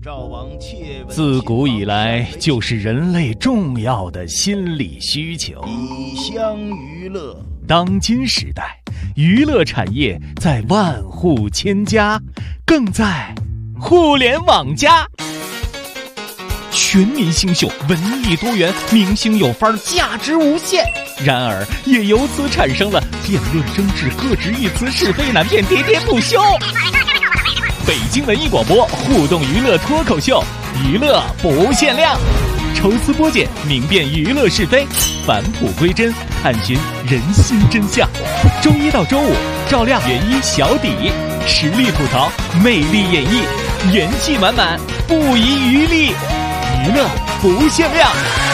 自古以来就是人类重要的心理需求。 以乡娱乐。 当今时代，娱乐产业在万户千家，更在互联网加。全民新秀，文艺多元，明星有范儿，价值无限。然而，也由此产生了辩论争执、各执一词、是非难辨、喋喋不休。北京文艺广播互动娱乐脱口秀，娱乐不限量，抽丝剥茧，明辨娱乐是非，返璞归真，探寻人心真相。周一到周五，照亮原一小底，实力吐槽，魅力演绎，元气满满，不遗余力，娱乐不限量。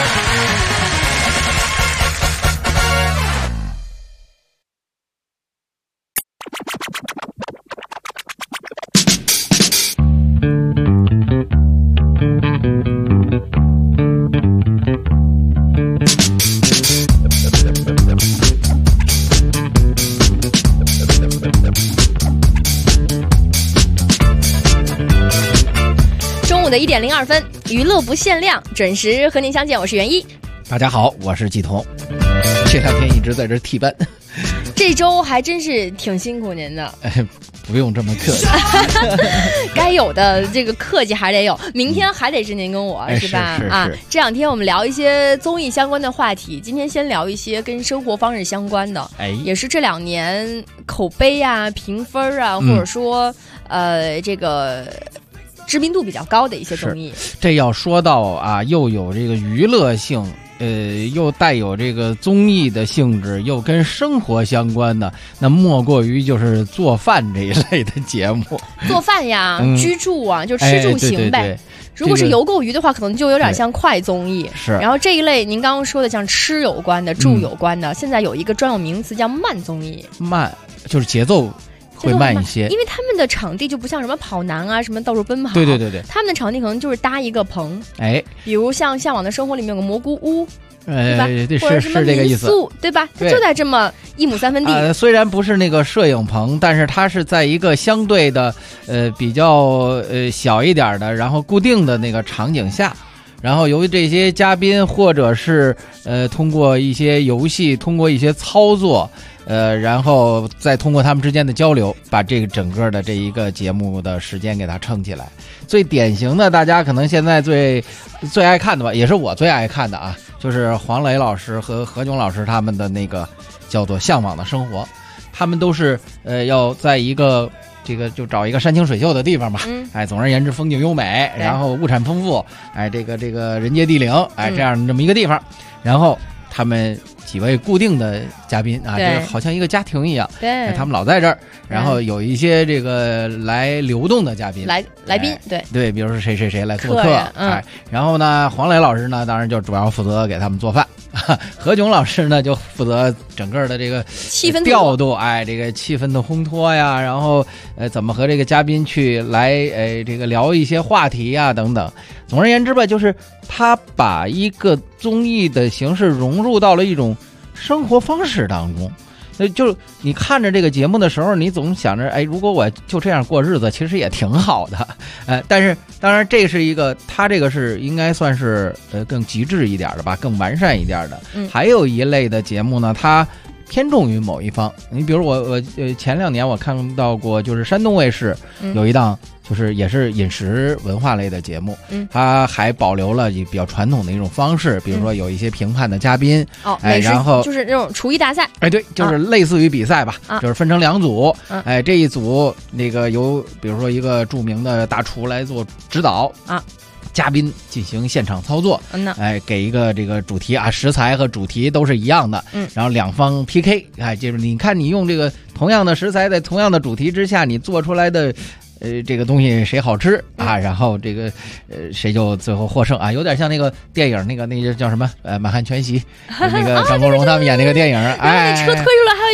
1点02分，娱乐不限量，准时和您相见，我是袁一。 大家好，我是季彤。这两天一直在这替班， 这周还真是挺辛苦您的。 不用这么客气， 该有的这个客气还得有，明天还得是您跟我，是吧？ 是这两天我们聊一些综艺相关的话题，今天先聊一些跟生活方式相关的，也是这2年口碑啊、评分啊，或者说这个知名度比较高的一些综艺。 这要说到啊，又有这个娱乐性，又带有这个综艺的性质，又跟生活相关的，那莫过于就是做饭这一类的节目。 做饭呀，居住啊，就吃住行呗。 对， 如果是游购娱的话，可能就有点像快综艺。 是。 然后这一类您刚刚说的像吃有关的、住有关的，现在有一个专有名词叫慢综艺。 慢就是节奏会慢一些， 因为他们的场地就不像什么跑男啊，什么到处奔跑。 对， 他们的场地可能就是搭一个棚，比如像《向往的生活》里面有个蘑菇屋，对吧？或者什么民宿，对吧？它就在这么1亩3分地。 虽然不是那个摄影棚，但是它是在一个相对的比较小一点的，然后固定的那个场景下。然后由于这些嘉宾或者是通过一些游戏，通过一些操作，然后再通过他们之间的交流，把这个整个的这一个节目的时间给它撑起来。最典型的，大家可能现在最爱看的吧，也是我最爱看的啊，就是黄磊老师和何炅老师他们的那个叫做《向往的生活》，他们都是要在一个这个就找一个山清水秀的地方嘛，总而言之风景优美，然后物产丰富，这个人杰地灵，这样的这么一个地方，然后他们几位固定的嘉宾啊，这好像一个家庭一样， 对， 他们老在这儿，然后有一些这个来流动的嘉宾， 来宾， 对，比如说谁来做客，然后呢，黄磊老师呢，当然就主要负责给他们做饭。何炅老师呢就负责整个的这个气氛调度，这个气氛的烘托呀，然后怎么和这个嘉宾去来这个聊一些话题呀等等。总而言之吧，就是他把一个综艺的形式融入到了一种生活方式当中。就你看着这个节目的时候，你总想着，如果我就这样过日子，其实也挺好的，但是当然这是一个，他这个是应该算是更极致一点的吧，更完善一点的。还有一类的节目呢，它偏重于某一方。你比如我前2年我看到过，就是山东卫视有一档。就是也是饮食文化类的节目，它还保留了比较传统的一种方式，比如说有一些评判的嘉宾，然后就是那种厨艺大赛， 对，就是类似于比赛吧，就是分成2组，这一组那个由比如说一个著名的大厨来做指导嘉宾进行现场操作，给一个这个主题啊，食材和主题都是一样的，然后2方 PK，就是你看你用这个同样的食材在同样的主题之下，你做出来的。这个东西谁好吃啊？然后这个谁就最后获胜啊？有点像那个电影那个叫什么满汉全席，那个张国荣他们演那个电影， 那车推出来还有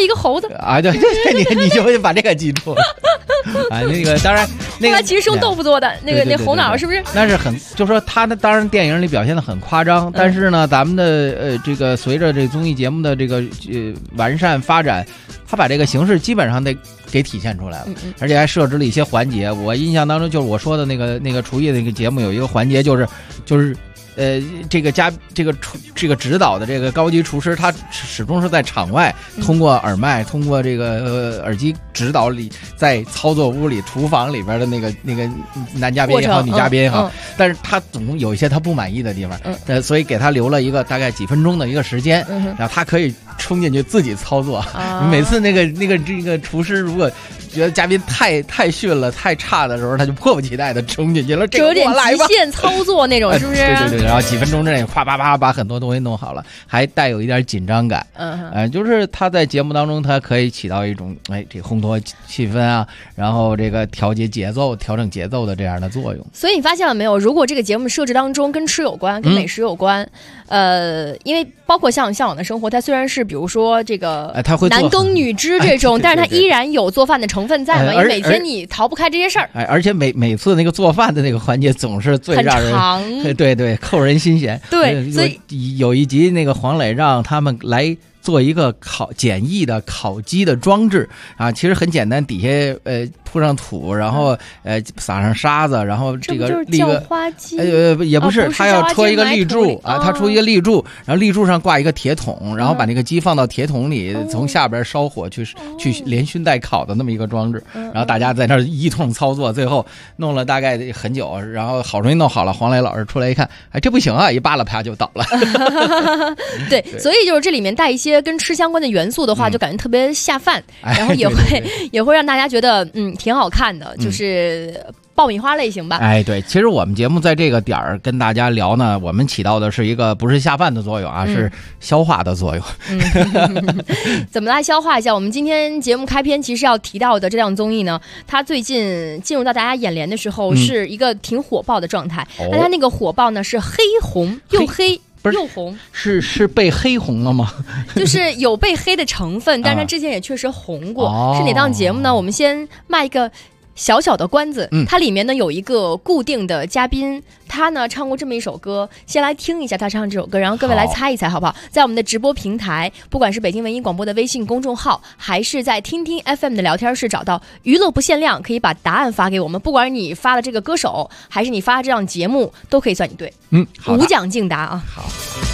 一个猴子啊，对对对，你就把这个记住啊。那个当然，那个其实是用豆腐做的，那猴脑是不是？ 那是很，就说他的当然电影里表现的很夸张，但是呢，咱们的这个随着这综艺节目的这个完善发展，他把这个形式基本上给体现出来了，而且还设置了一些环节。我印象当中就是我说的那个厨艺的那个节目有一个环节就是。这个指导的这个高级厨师，他始终是在场外通过耳麦，通过这个耳机指导里，在操作屋里、厨房里边的那个男嘉宾也好，女嘉宾也好，但是他总有一些他不满意的地方，所以给他留了一个大概几分钟的一个时间，然后他可以冲进去自己操作。每次这个厨师如果觉得嘉宾太逊了、太差的时候，他就迫不及待的冲进去了，这个有点极限操作那种，是不是？ 对，然后几分钟之内夸叭叭把很多东西弄好了，还带有一点紧张感。就是他在节目当中，他可以起到一种这烘托气氛啊，然后这个调整节奏的这样的作用。 所以你发现了没有？如果这个节目设置当中跟吃有关、跟美食有关，因为包括像向往的生活，它虽然是比如说这个男耕女织这种，但是它依然有做饭的成分在嘛，因为每天你逃不开这些事儿。 而且每次那个做饭的那个环节总是最让人对扣人心弦。 对，所以有一集那个黄磊让他们来做一个简易的烤鸡的装置啊，其实很简单，底下铺上土，然后撒上沙子，然后这个立个花鸡， 也不是，他要戳一个立柱啊，他戳一个立柱，然后立柱上挂一个铁桶，然后把那个鸡放到铁桶里，从下边烧火去连熏带烤的那么一个装置，然后大家在那儿一通操作，最后弄了大概很久，然后好容易弄好了，黄磊老师出来一看，这不行啊，一扒拉啪就倒了。 对，所以就是这里面带一些跟吃相关的元素的话，就感觉特别下饭，然后也会让大家觉得挺好看的，就是爆米花类型吧。 对，其实我们节目在这个点儿跟大家聊呢，我们起到的是一个不是下饭的作用啊，是消化的作用。 怎么来消化一下？我们今天节目开篇其实要提到的这档综艺呢，它最近进入到大家眼帘的时候是一个挺火爆的状态。但它那个火爆呢是黑红又黑。又红是被黑红了吗？ 就是有被黑的成分，但是它之前也确实红过。是哪档节目呢？我们先卖一个小小的关子，它里面呢有一个固定的嘉宾，他呢唱过这么一首歌，先来听一下他唱这首歌，然后各位来猜一猜好不好？在我们的直播平台，不管是北京文艺广播的微信公众号，还是在听听 FM 的聊天室找到娱乐不限量，可以把答案发给我们，不管你发的这个歌手，还是你发的这档节目，都可以算你对。 好， 无奖竞答啊。 好。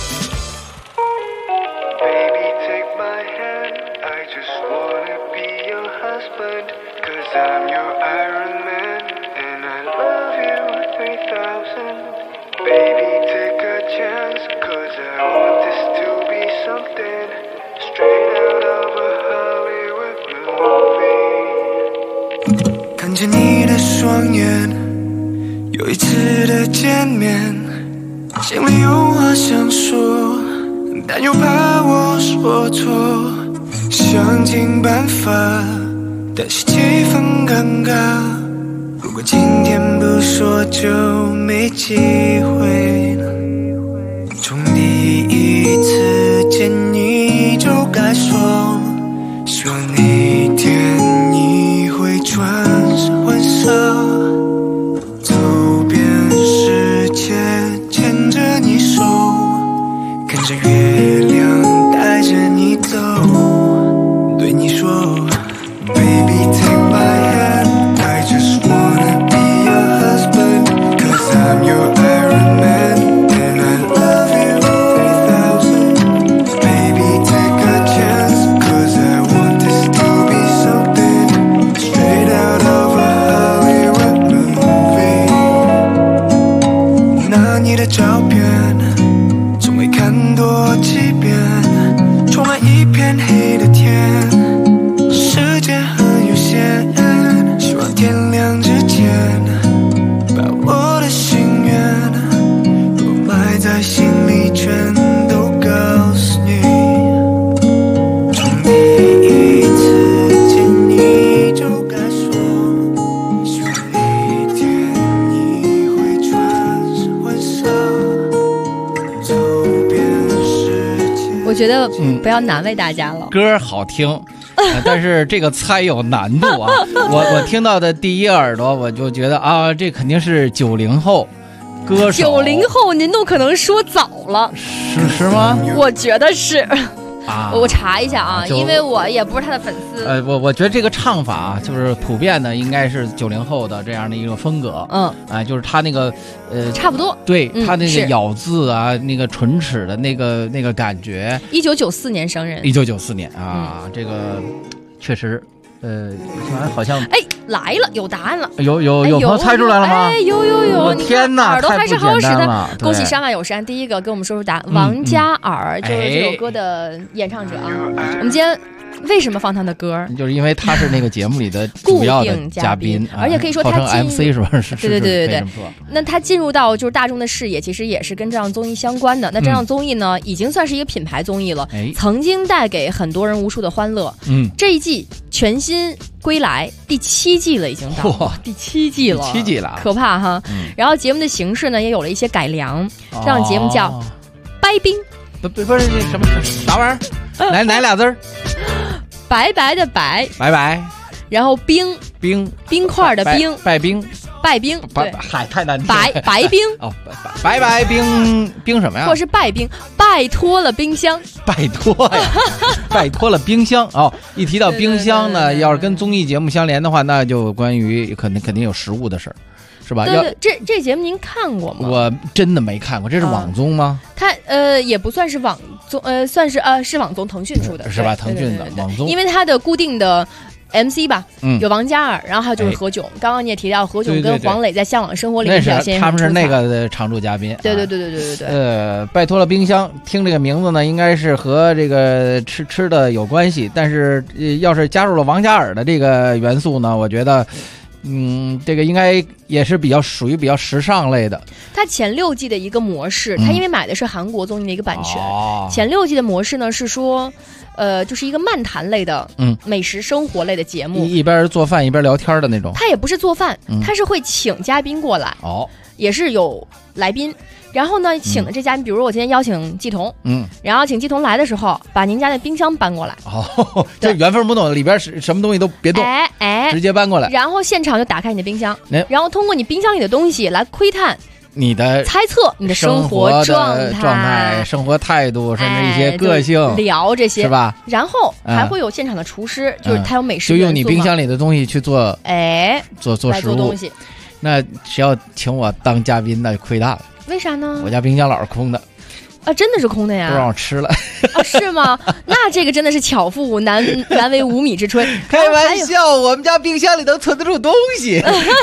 I'm your Iron Man, and I love you 3000. Baby, take a chance, cause I want this to be something straight out of a Hollywood movie. 看见你的双眼，有一次的见面，心里有话想说，但又怕我说错，想尽办法但是气氛尴尬，如果今天不说就没机会了。从第一次见你就该说，希望那一天你会穿上婚纱，走遍世界牵着你手，看着月亮带着你走，对你说Baby, take my hand, I just wanna be your husband, cause I'm your Iron Man, and I love you 3000. Baby, take a chance, cause I want this to be something straight out of a Hollywood movie. 拿你的照片从未看多几遍，充满一片黑的天，时间很有限，希望天亮之前把我的心愿都埋在心里，全都告诉你。从第一次见你就该说，希望那一天你会穿上婚纱，走遍世界。 我觉得不要难为大家了， 歌好听， 但是这个猜有难度啊。我听到的第一耳朵，我就觉得啊，这肯定是90后歌手。 90后您都可能说早了， 是吗？ 我觉得是。我查一下啊， 因为我也不是他的粉丝。 我觉得这个唱法啊，就是普遍的，应该是90后的这样的一个风格。就是他那个差不多。 对他那个咬字啊，那个唇齿的那个感觉。 1994年生人。 1994年啊，这个确实。好像来了，有答案了， 有朋友猜出来了吗？ 有， 我天哪， 耳朵还是好使的。恭喜山山外有山，第一个跟我们说出答案，王嘉尔就是这首歌的演唱者啊。我们今天为什么放他的歌？ 就是因为他是那个节目里的主要的嘉宾， 而且可以说他号称 MC 是吧？ 对。那他进入到就是大众的视野，其实也是跟这档综艺相关的。那这档综艺呢，已经算是一个品牌综艺了，曾经带给很多人无数的欢乐。这一季全新归来，第7季了，已经到第7季了，可怕哈。然后节目的形式呢，也有了一些改良，这档节目叫掰冰， 不是什么啥玩意儿？哪俩字儿？ 白白的白，然后冰块的冰， 拜冰， 对， 嗨，太难听。 白冰哦，白冰什么呀？ 或是拜冰，拜托了冰箱， 拜托了冰箱哦。一提到冰箱呢，要是跟综艺节目相连的话，那就关于肯定有食物的事儿。是吧？ 对，这节目您看过吗？ 我真的没看过，这是网综吗？ 它也不算是网综，算是是网综，腾讯出的， 是吧？腾讯的网综， 因为它的固定的 MC 吧，有王嘉尔，然后还有就是何炅。刚刚你也提到何炅跟黄磊在向往生活里面表现， 他们是那个的常驻嘉宾。 对。 拜托了冰箱，听这个名字呢，应该是和这个吃的有关系，但是要是加入了王嘉尔的这个元素呢，我觉得。这个应该也是属于比较时尚类的。 它前6季的一个模式，它因为买的是韩国综艺的一个版权，前6季的模式呢是说，就是一个漫谈类的，美食生活类的节目， 一边做饭一边聊天的那种。 它也不是做饭，它是会请嘉宾过来，也是有来宾。然后呢，请的这嘉宾，比如我今天邀请季彤，然后请季彤来的时候，把您家的冰箱搬过来。 这原封不动，里边什么东西都别动，直接搬过来。 然后现场就打开你的冰箱，然后通过你冰箱里的东西来窥探你的猜测你的生活状态、 生活态度，甚至一些个性， 聊这些是吧？ 然后还会有现场的厨师，就是他有美食就用你冰箱里的东西去做，做食物东西。 那谁要请我当嘉宾，那就亏大了。 为啥呢？ 我家冰箱老是空的。 真的是空的呀！ 不让我吃了。 是吗？那这个真的是巧妇难为无米之炊。 开玩笑，我们家冰箱里能存得住东西。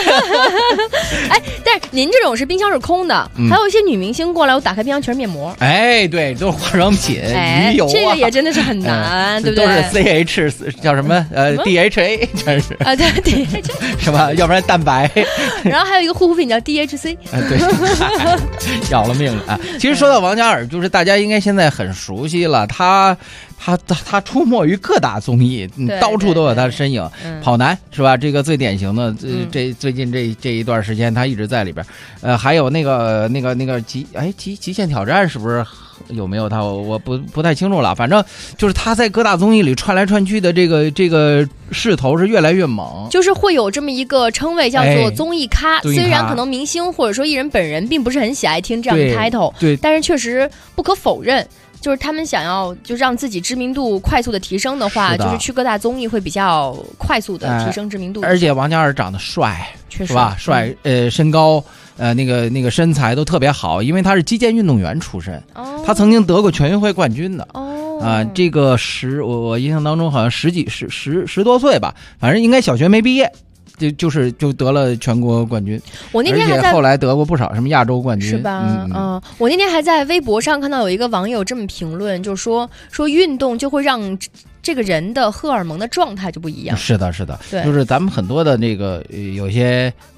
但是您这种是冰箱是空的，还有一些女明星过来，我打开冰箱全是面膜。 对，都是化妆品、鱼油这个也真的是很难，对不对？ 都是 CH 叫什么DHA， 全是对 DHA 是吧？要不然蛋白。 然后还有一个护肤品叫 DHC。 对，要了命了啊！其实说到王嘉尔，就是大家应该现在很熟悉了，他出没于各大综艺，到处都有他的身影。跑男是吧？这个最典型的，最近这一段时间他一直在里边。还有那个极限挑战是不是有没有他？我不太清楚了。反正就是他在各大综艺里串来串去的这个势头是越来越猛， 就是会有这么一个称谓叫做综艺咖。虽然可能明星或者说艺人本人并不是很喜爱听这样的 title， 对， 但是确实不可否认。就是他们想要就让自己知名度快速的提升的话，就是去各大综艺会比较快速的提升知名度。 而且王嘉尔长得帅， 确实是吧？帅，身高，那个身材都特别好，因为他是击剑运动员出身，他曾经得过全运会冠军的。这个我印象当中好像十多岁吧，反正应该小学没毕业。就得了全国冠军， 我那天还在后来得过不少什么亚洲冠军， 是吧？我那天还在微博上看到有一个网友这么评论，就说运动就会让这个人的荷尔蒙的状态就不一样。 是的， 对， 就是咱们很多的那个有些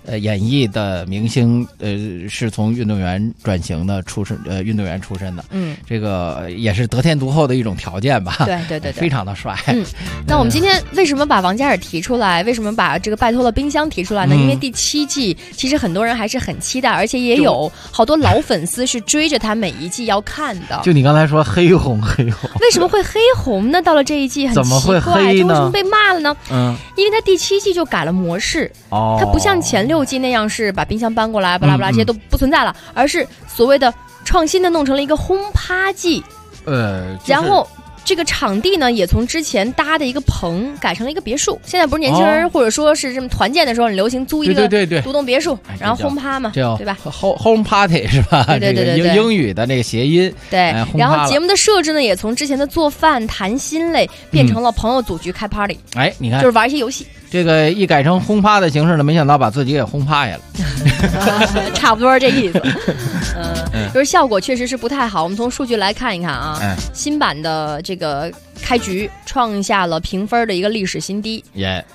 演艺的明星，是从运动员转型的运动员出身的，这个也是得天独厚的一种条件吧。 对， 非常的帅。 那我们今天为什么把王嘉尔提出来？为什么把这个拜托了冰箱提出来呢？因为第7季其实很多人还是很期待，而且也有好多老粉丝是追着他每一季要看的。 就你刚才说黑红， 为什么会黑红呢？到了这一季很奇怪， 怎么会黑呢？ 为什么被骂了呢？因为他第7季就改了模式，它不像前6季那样是把冰箱搬过来，巴拉巴拉这些都不存在了，而是所谓的创新的弄成了一个轰趴季。然后这个场地呢，也从之前搭的一个棚改成了一个别墅。现在不是年轻人或者说是这么团建的时候，很流行租一个独栋别墅，然后轰趴嘛，对吧 ？Home Party 是吧？ 对， 英语的那个谐音。 对，然后节目的设置呢，也从之前的做饭谈心类变成了朋友组局开 party。 你看， 就是玩一些游戏。 这个一改成轰趴的形式呢，没想到把自己给轰趴下了。 差不多这意思。就是效果确实是不太好。我们从数据来看一看啊，新版的这个开局创下了评分的一个历史新低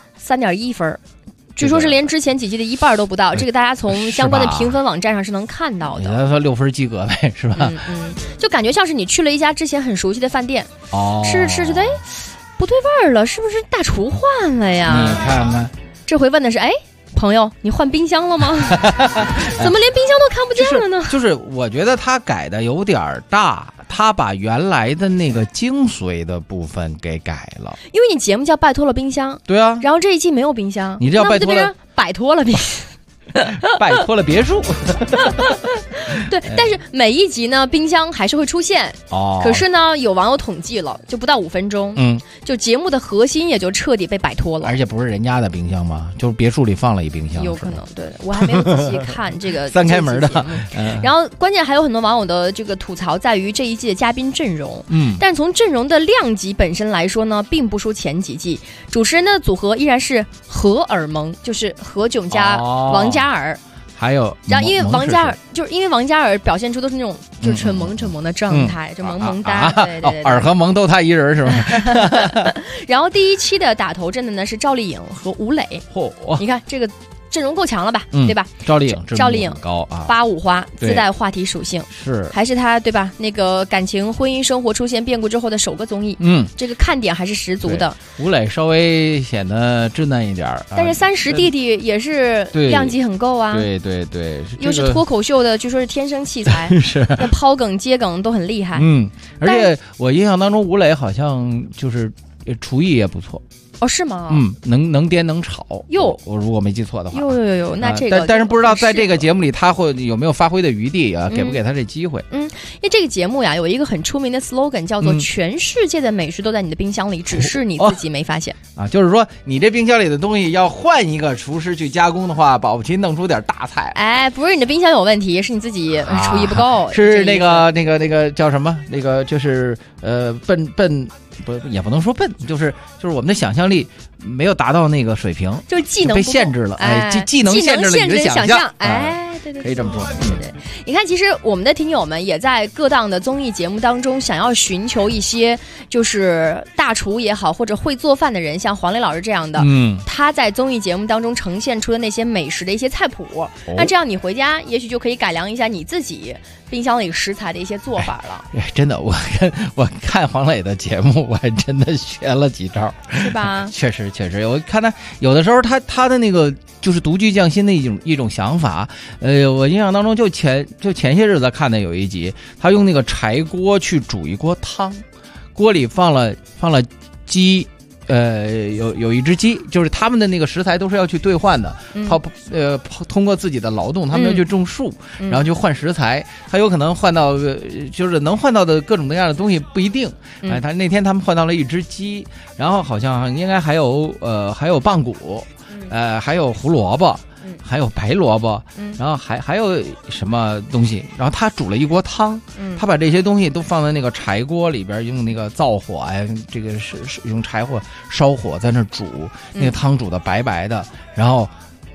，3.1分。据说是连之前几季的一半都不到，这个大家从相关的评分网站上是能看到的。 他说6分及格呗，是吧？ 就感觉像是你去了一家之前很熟悉的饭店，吃着觉得不对味儿了，是不是大厨换了呀？ 你看看， 这回问的是朋友，你换冰箱了吗？怎么连冰箱都看不见了呢？ 就是我觉得他改的有点大，他把原来的那个精髓的部分给改了。 因为你节目叫拜托了冰箱， 对啊， 然后这一季没有冰箱， 你这要拜托了， 摆脱了冰箱。 拜托了别墅。 对，但是每一集呢，冰箱还是会出现。可是呢，有网友统计了，就不到5分钟，就节目的核心也就彻底被摆脱了。 而且不是人家的冰箱吗？就是别墅里放了一冰箱。 有可能，对，我还没有仔细看这个 3开门的。 然后关键还有很多网友的这个吐槽在于这一季的嘉宾阵容。但从阵容的量级本身来说呢，并不输前几季。主持人的组合依然是何尔蒙，就是何炅加王嘉尔。 还有， 然后因为王嘉尔表现出都是那种就是纯萌的状态，就萌萌哒，对， 尔和萌都他一人是吧？ 然后第1期的打头阵的呢是赵丽颖和吴磊，你看这个阵容够强了吧，对吧？ 赵丽颖高啊 ，85花，自带话题属性， 是还是他对吧？那个感情婚姻生活出现变故之后的首个综艺，这个看点还是十足的。 吴磊稍微显得稚嫩一点， 但是30弟弟也是量级很够啊， 对， 又是脱口秀的，据说是天生器材， 是那抛梗接梗都很厉害， 而且我印象当中吴磊好像就是厨艺也不错。 是吗？ 能颠能炒。我如果没记错的话。 那这个， 但是不知道在这个节目里他会有没有发挥的余地啊？给不给他这机会？ 因为这个节目呀，有一个很出名的 slogan 叫做"全世界的美食都在你的冰箱里，只是你自己没发现"。 就是说你这冰箱里的东西要换一个厨师去加工的话，保不齐弄出点大菜。 不是你的冰箱有问题，是你自己厨艺不够。 是那个叫什么？那个就是笨。不，也不能说笨，就是我们的想象力没有达到那个水平， 就是技能被限制了，技能限制了你的想象， 对， 可以这么说。 对，你看，其实我们的听友们也在各档的综艺节目当中，想要寻求一些就是大厨也好，或者会做饭的人，像黄磊老师这样的，他在综艺节目当中呈现出的那些美食的一些菜谱，那这样你回家也许就可以改良一下你自己冰箱里食材的一些做法了。 真的，我看黄磊的节目，我还真的学了几招， 是吧？ 确实，我看他有的时候他的那个就是独具匠心的一种想法。我印象当中就前些日子看的有一集，他用那个柴锅去煮一锅汤，锅里放了鸡。有一只鸡，就是他们的那个食材都是要去兑换的，通过自己的劳动，他们要去种树，然后就换食材，他有可能换到就是能换到的各种各样的东西不一定。他那天他们换到了一只鸡，然后好像应该还有棒骨，还有胡萝卜。还有白萝卜，然后还有什么东西，然后他煮了一锅汤，他把这些东西都放在那个柴锅里边，用那个灶火这个是用柴火烧火在那煮，那个汤煮的白白的，然后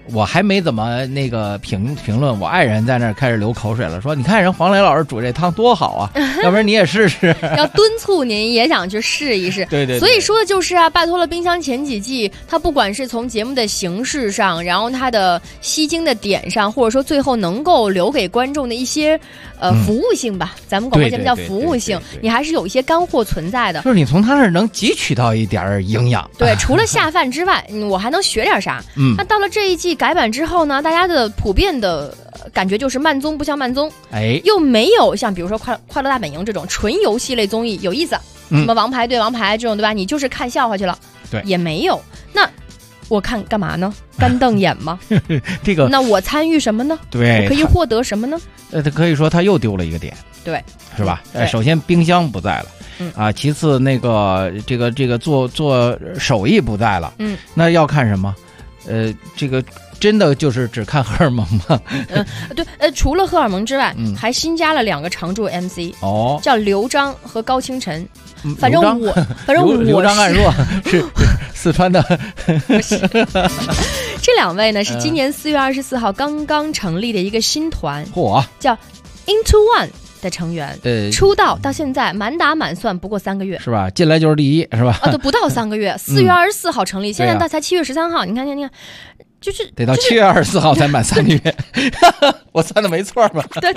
我还没怎么那个评论，我爱人在那儿开始流口水了，说你看人黄磊老师煮这汤多好啊，要不然你也试试。 要敦促您也想去试一试。 对， 所以说的就是啊，拜托了冰箱前几季，它不管是从节目的形式上，然后它的吸睛的点上，或者说最后能够留给观众的一些服务性吧，咱们广播节目叫服务性，你还是有一些干货存在的， 就是你从他那儿能汲取到一点营养。 对，除了下饭之外，我还能学点啥。那到了这一季改版之后呢，大家的普遍的感觉就是慢综不像慢综，又没有像比如说快乐大本营这种纯游戏类综艺有意思，什么王牌对王牌这种，对吧？你就是看笑话去了， 对， 也没有。那我看干嘛呢？干瞪眼吗？ 这个， 那我参与什么呢？ 对， 我可以获得什么呢？ 可以说他又丢了一个点， 对， 是吧？首先冰箱不在了，其次那个这个做手艺不在了，那要看什么？这个真的就是只看荷尔蒙吗？ 对，除了荷尔蒙之外，还新加了2个常驻 MC，叫刘璋和高清晨。反正我刘璋暗弱是四川的。 这2位呢是今年4月24号刚刚成立的一个新团，叫 Into One 的成员，出道到现在满打满算不过3个月， 是吧？进来就是第一，是吧？ 都不到3个月，4月24号成立，现在到才7月13号，你看，就是得到7月24号才满3个月，我算的没错吧？ 对。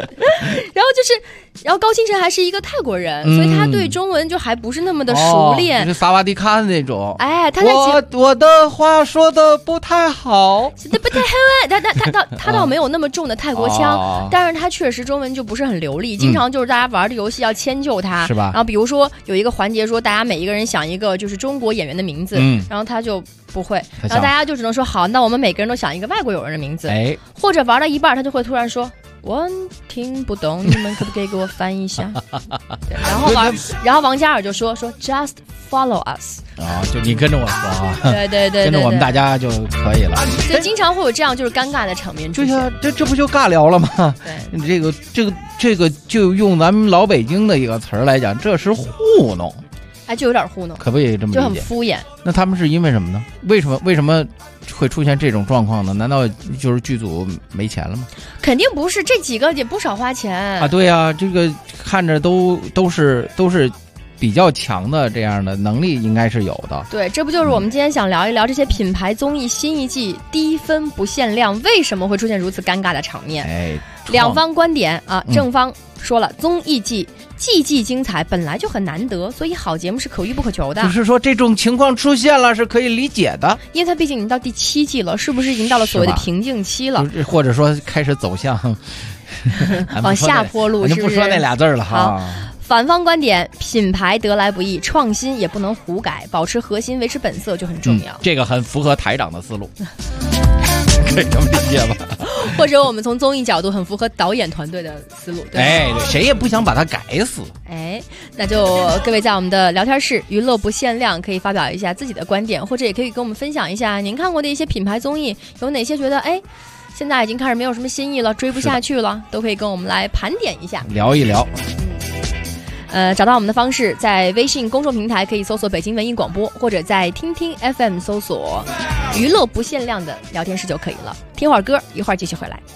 然后高清晨还是一个泰国人，所以他对中文就还不是那么的熟练， 就是萨瓦迪卡的那种。 哎，他在我的话说的不太好， 不太好，他倒没有那么重的泰国腔，但是他确实中文就不是很流利，经常就是大家玩的游戏要迁就他， 是吧？ 然后比如说有一个环节说大家每一个人想一个就是中国演员的名字，然后他就不会，然后大家就只能说好，那我们每个人都想一个外国友人的名字，或者玩到一半他就会突然说我听不懂，你们可不可以给我翻译一下？然后王嘉尔就说 just follow us， 就你跟着我说啊， 对， 跟着我们大家就可以了。 所以经常会有这样就是尴尬的场面出现。 这不就尬聊了吗？对，这个就用咱们老北京的一个词儿来讲，这是糊弄。 就有点糊弄， 可不可以这么理解？ 就很敷衍。 那他们是因为什么呢？为什么会出现这种状况呢？难道就是剧组没钱了吗？ 肯定不是，这几个也不少花钱啊。 对啊，这个看着都是比较强的，这样的能力应该是有的。 对，这不就是我们今天想聊一聊这些品牌综艺新一季低分不限量为什么会出现如此尴尬的场面？2方观点啊，正方说了，综艺季季精彩本来就很难得，所以好节目是可遇不可求的。 就是说这种情况出现了是可以理解的， 因为它毕竟已经到第7季了，是不是已经到了所谓的瓶颈期了？ 或者说开始走向往下坡路，是不是？ 不说那俩字了哈。 反方观点，品牌得来不易，创新也不能胡改，保持核心，维持本色就很重要。 这个很符合台长的思路。可以这么理解吧？ 或者我们从综艺角度很符合导演团队的思路， 对吧？谁也不想把它改死。 那就各位在我们的聊天室娱乐不限量可以发表一下自己的观点，或者也可以跟我们分享一下您看过的一些品牌综艺，有哪些觉得现在已经开始没有什么新意了，追不下去了，都可以跟我们来盘点一下， 聊一聊。 找到我们的方式，在微信公众平台可以搜索北京文艺广播，或者在听听 FM 搜索娱乐不限量的聊天室就可以了。听会儿歌，一会儿继续回来。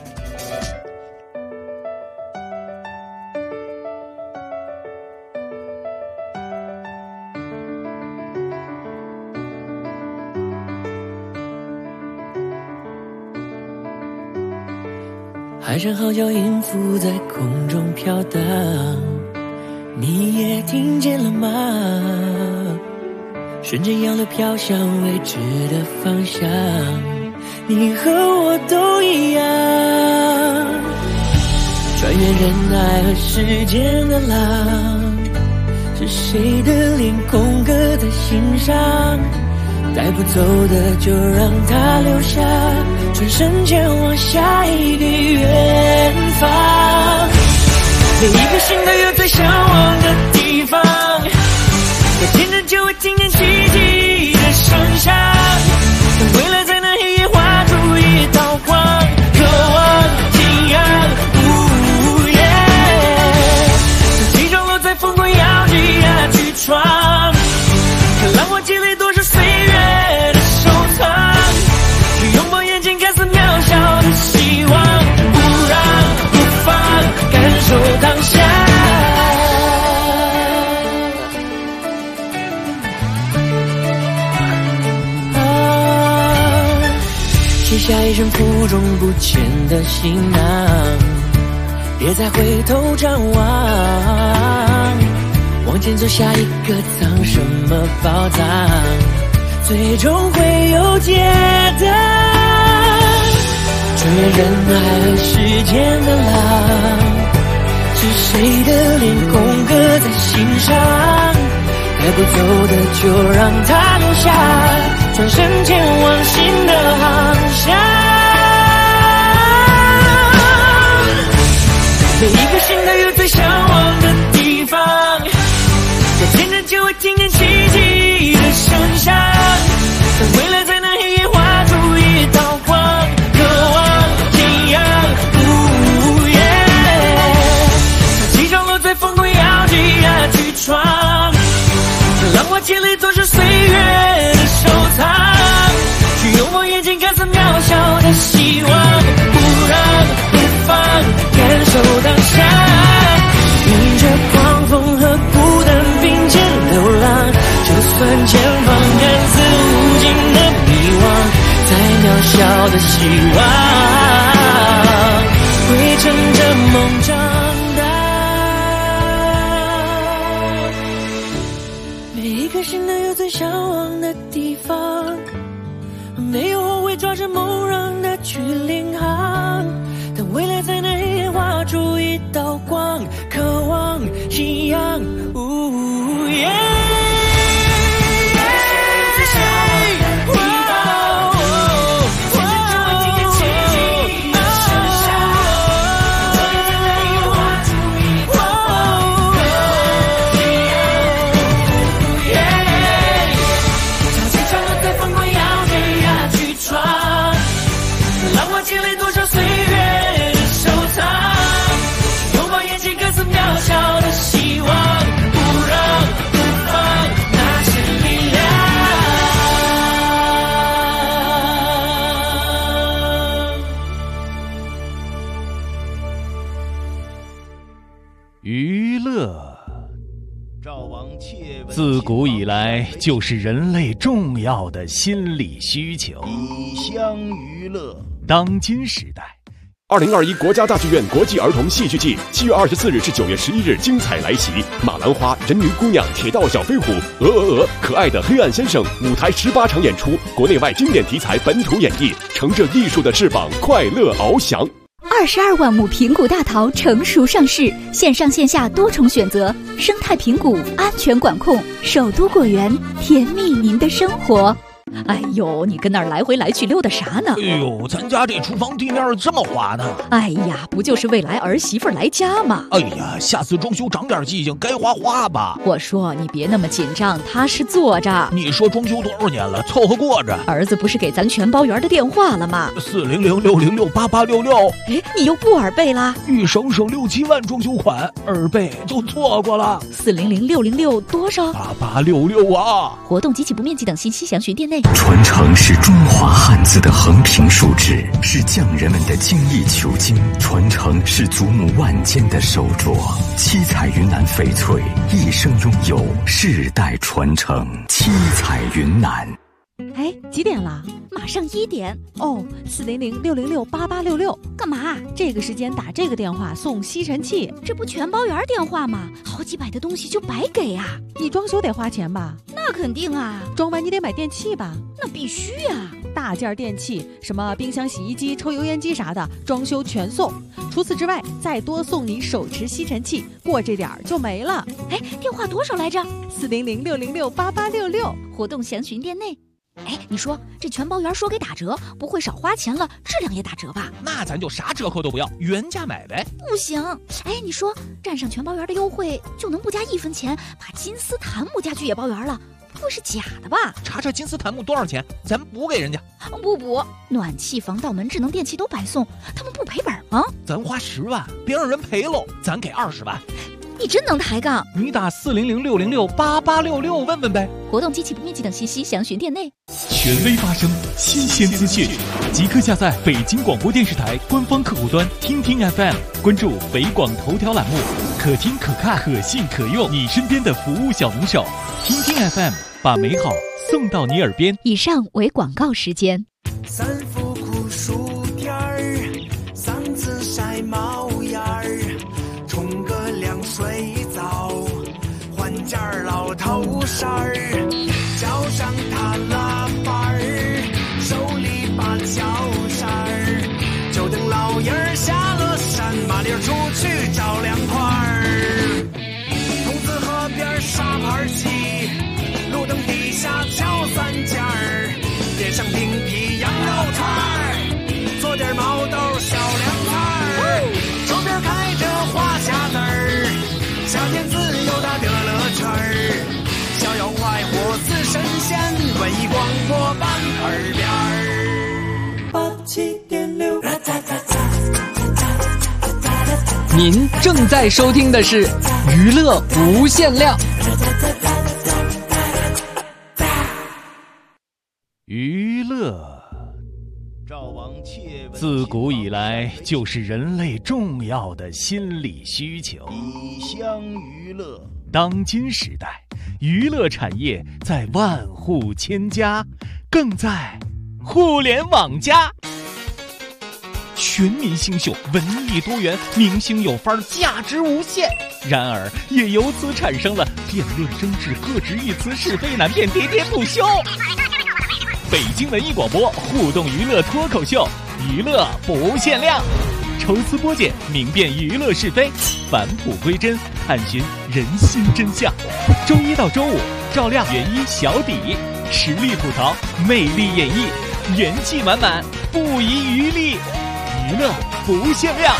海上号角音符在空中飘荡，你也听见了吗？瞬间要了飘向未知的方向，你和我都一样，穿越人海和时间的浪，是谁的脸空刻在心上，带不走的就让它留下，转身前往下一个远方，每一个心都有最向往的地方，在天真就会听见奇迹的声响，未来在那黑夜画出一道光，渴望信仰起床落在风光摇挤去闯，看浪花积累多少岁月的收藏，去拥抱夜身负重不前的行囊，别再回头张望，往前走，下一个藏什么宝藏，最终会有解答。穿越人海和时间的浪，是谁的脸空刻在心上，带不走的就让它留下，转身前往新的航向。每一个心都有最向往的地方，在前人就会听见奇迹的声响，等未来在那黑夜画出一道光，渴望信仰。起床落在风中要挤压去闯，浪花千里都是岁月的收藏，去拥抱眼前看似渺小的希望，不让不放，感受当下，迎着狂风和孤单并肩流浪，就算前方看似无尽的迷惘，再渺小的希望会乘着梦长大。每一颗心都有最向往的地方，没有后悔，抓着梦让它去领航，等未来在那黑夜画出一道光，渴望信仰。 娱乐自古以来就是人类重要的心理需求。 以香娱乐， 当今时代 2021国家大剧院国际儿童戏剧季7月24日至9月11日精彩来袭，马兰花、人鱼姑娘、铁道小飞虎、可爱的黑暗先生，舞台18场演出，国内外经典题材本土演绎，乘着艺术的翅膀，快乐翱翔。 22万亩平谷大桃成熟上市，线上线下多重选择，生态平谷，安全管控，首都果园，甜蜜您的生活。 哎呦，你跟那儿来回来去溜达啥呢？ 哎呦，咱家这厨房地面这么滑呢。 哎呀，不就是未来儿媳妇来家吗？ 哎呀，下次装修长点记性，该画吧。 我说你别那么紧张，踏实坐着。 你说装修多少年了，凑合过着。 儿子不是给咱全包园的电话了吗 ？400-606-8866。 哎，你又不耳背啦？ 一省6、7万装修款，耳背就错过了。 400-606多少 ？8866啊！ 活动及其不面积等信息详询店内。 传承是中华汉字的横平竖直，是匠人们的精益求精；传承是祖母万间的手镯。七彩云南翡翠，一生拥有，世代传承。七彩云南。 哎，几点了？ 马上1点。 哦，400-606-8866。 干嘛？ 这个时间打这个电话送吸尘器， 这不全包园电话吗？好几百的东西就白给啊！ 你装修得花钱吧？ 那肯定啊。 装完你得买电器吧？ 那必须啊。 大件电器，什么冰箱、洗衣机、抽油烟机啥的，装修全送。除此之外，再多送你手持吸尘器，过这点儿就没了。 哎，电话多少来着 ？400-606-8866。 活动详询店内。哎，你说这全包园说给打折，不会少花钱了，质量也打折吧？ 那咱就啥折扣都不要，原价买呗。 不行，哎，你说占上全包园的优惠，就能不加1分钱把金丝檀木家具也包圆了？不会是假的吧？ 查金丝檀木多少钱？咱补给人家。 不补，暖气、防盗门、智能电器都白送，他们不赔本吗？ 咱花10万，别让人赔喽，咱给20万。 你真能抬杠！ 你打400-606-8866问问呗。 活动及其不面积等信息详询店内。 权威发声，新鲜资讯，即刻下载北京广播电视台官方客户端听听 FM， 关注北广头条栏目，可听可看可信可用，你身边的服务小能手。听听 FM， 把美好送到你耳边。 以上为广告时间。 三伏酷暑冒烟儿，冲个凉水澡，换件老头衫儿，脚上踏拉板儿，手里把脚扇儿，就等老爷儿下了山，麻溜出去找凉快儿。筒子河边沙盘棋，路灯底下敲三尖儿，点上冰皮羊肉串儿，做点毛豆小凉菜儿，周边开着花匣子儿，夏天自由的乐乐圈儿，逍遥快活似神仙，文艺广播伴耳边儿。87.6， 您正在收听的是娱乐无限量。娱乐自古以来就是人类重要的心理需求。 以香娱乐， 当今时代，娱乐产业在万户千家，更在互联网加。全民新秀，文艺多元，明星有范儿，价值无限。然而，也由此产生了辩论争执、各执一词、是非难辨、喋喋不休。北京文艺广播互动娱乐脱口秀，娱乐不限量，抽丝剥茧，明辨娱乐是非，返璞归真，探寻人心真相。周一到周五，照亮原一小底，实力吐槽，魅力演绎，元气满满，不遗余力。娱乐不限量。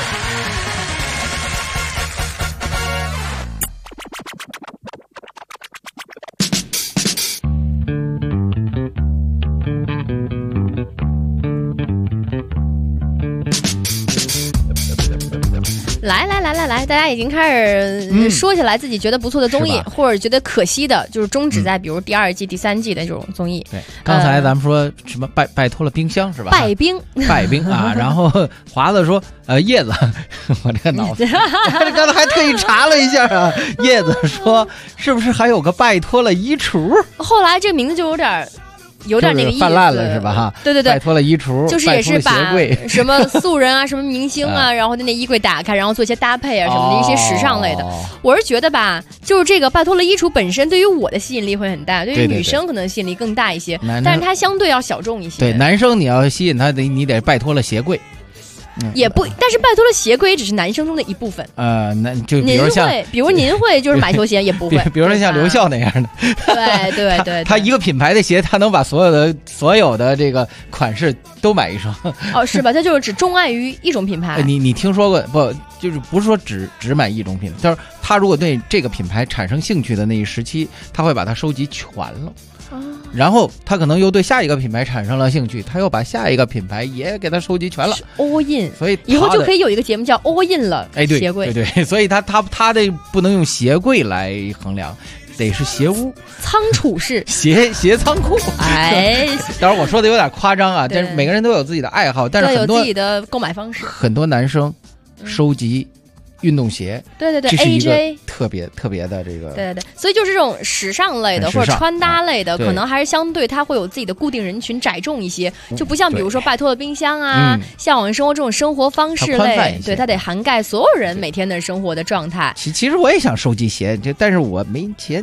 来，大家已经开始说起来自己觉得不错的综艺，或者觉得可惜的，就是终止在比如第2季、第3季的这种综艺。 对，刚才咱们说什么拜托了冰箱是吧？ 拜冰啊，然后华子说叶子，我这个脑子，刚才还特意查了一下啊，叶子说是不是还有个拜托了衣橱？ 后来这个名字就有点那个意思， 泛滥了是吧？哈， 对， 拜托了衣橱， 就是也是把什么素人啊、什么明星啊，然后那衣柜打开，然后做一些搭配啊什么的一些时尚类的。我是觉得吧，就是这个拜托了衣橱本身对于我的吸引力会很大，对于女生可能吸引力更大一些，但是它相对要小众一些。 对，男生你要吸引他，你得拜托了鞋柜。 也不，但是拜托了鞋柜也只是男生中的一部分。 那就比如像， 您会就是买球鞋也不会， 比如说像刘笑那样的。 对， 他一个品牌的鞋，他能把所有的这个款式都买一双。 哦，是吧？他就是只钟爱于一种品牌。 你听说过不？就是不是说只买一种品牌，就是他如果对这个品牌产生兴趣的那一时期，他会把它收集全了。然后他可能又对下一个品牌产生了兴趣，他又把下一个品牌也给他收集全了 ，all in。 所以以后就可以有一个节目叫 all in 了。鞋柜对，所以他的不能用鞋柜来衡量，得是鞋屋、 仓储式鞋仓库。当然我说的有点夸张啊，但是每个人都有自己的爱好，但是很多有自己的购买方式。 很多男生收集运动鞋， 对， 这是一个特别的这个， 对，所以就是这种时尚类的或者穿搭类的，可能还是相对它会有自己的固定人群，窄众一些，就不像比如说拜托了冰箱啊、向往生活这种生活方式类，对，它得涵盖所有人每天的生活的状态。 其实我也想收集鞋，但是我没钱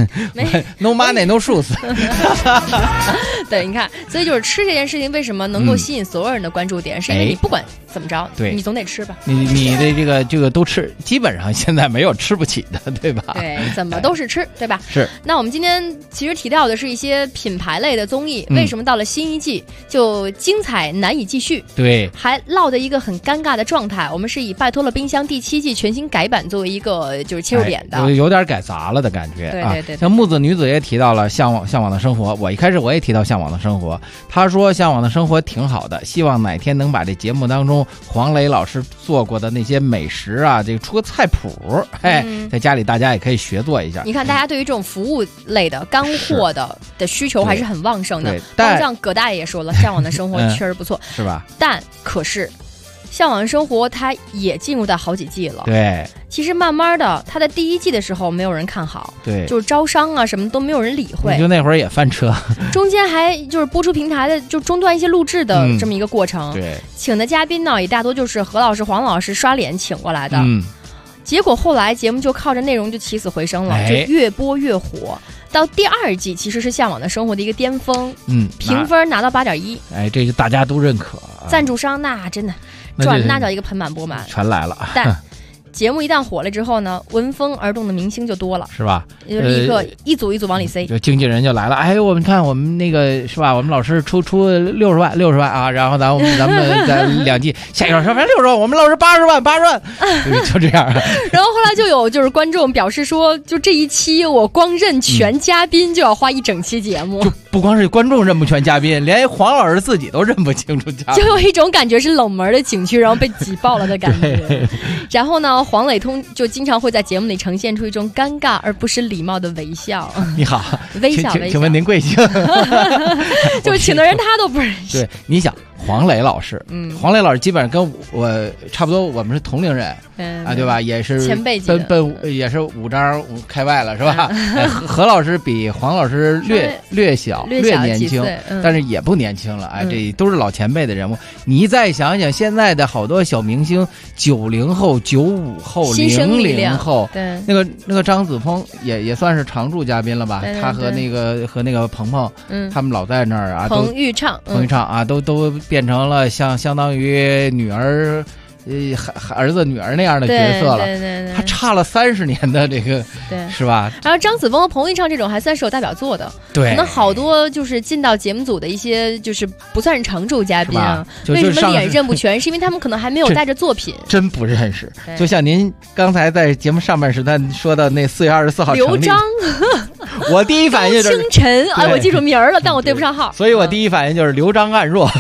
，no money no shoes。 对，你看，所以就是吃这件事情为什么能够吸引所有人的关注点，是因为你不管怎么着，你总得吃吧。 你的这个都吃，基本上现在没有吃不起的，对吧？ 对，怎么都是吃，对吧？ 是。 那我们今天其实提到的是一些品牌类的综艺，为什么到了新一季就精彩难以继续？ 对， 还落得一个很尴尬的状态。我们是以拜托了冰箱第7季全新改版作为一个就是切入点的， 有点改杂了的感觉。 对， 像木子女子也提到了向往的生活，我一开始我也提到向往的生活，他说向往的生活挺好的，希望哪天能把这节目当中黄磊老师做过的那些美食啊，这个出个菜谱，在家里大家也可以学做一下。 你看大家对于这种服务类的干货的需求还是很旺盛的。但像葛大爷也说了，向往的生活确实不错， 是吧？ 但可是向往的生活它也进入到好几季了。 对， 其实慢慢的，它的第一季的时候没有人看好， 对， 就是招商啊什么都没有人理会， 就那会儿也翻车， 中间还就是播出平台的就中断一些录制的这么一个过程。 对， 请的嘉宾呢也大多就是何老师、黄老师刷脸请过来的。结果后来节目就靠着内容就起死回生了，就越播越火。到第2季其实是《向往的生活》的一个巅峰，评分拿到8.1， 这就大家都认可。 赞助商那真的赚那叫一个盆满钵满， 全来了。 但节目一旦火了之后呢，闻风而动的明星就多了， 是吧？ 就立刻一组一组往里塞， 就经纪人就来了。我们看我们那个是吧？我们老师出60万啊，然后咱们在2季下一场上60万，我们老师80万，就这样。 然后后来就有就是观众表示说，就这一期我光认全嘉宾就要花一整期节目， 就不光是观众认不全嘉宾，连黄老师自己都认不清楚嘉宾， 就有一种感觉是冷门的景区然后被挤爆了的感觉。然后呢，黄磊通就经常会在节目里呈现出一种尴尬而不失礼貌的微笑。 你好， 微笑。 请问您贵姓？ 就请的人他都不认识。 对，你想黄磊老师，黄磊老师基本上跟我差不多，我们是同龄人，对吧？也是前辈级的，也是5张开外了，是吧？何老师比黄老师略小，略年轻，但是也不年轻了，这都是老前辈的人物。你再想想现在的好多小明星，90后、95后、00后， 对， 那个张子枫也算是常驻嘉宾了吧？ 对， 他和那个鹏鹏，他们老在那儿啊， 彭昱畅啊，都变成了相当于女儿。儿子女儿那样的角色了， 对， 他差了30年的这个， 对， 是吧？ 然后张子枫和彭昱畅这种还算是有代表作的， 对， 可能好多就是进到节目组的一些就是不算是常驻嘉宾啊，为什么脸认不全？是因为他们可能还没有带着作品， 真不认识。就像您刚才在节目上半时段说的那4月24号刘璋， 我第一反应就是清晨，我记住名儿了，但我对不上号， 所以我第一反应就是刘璋暗弱。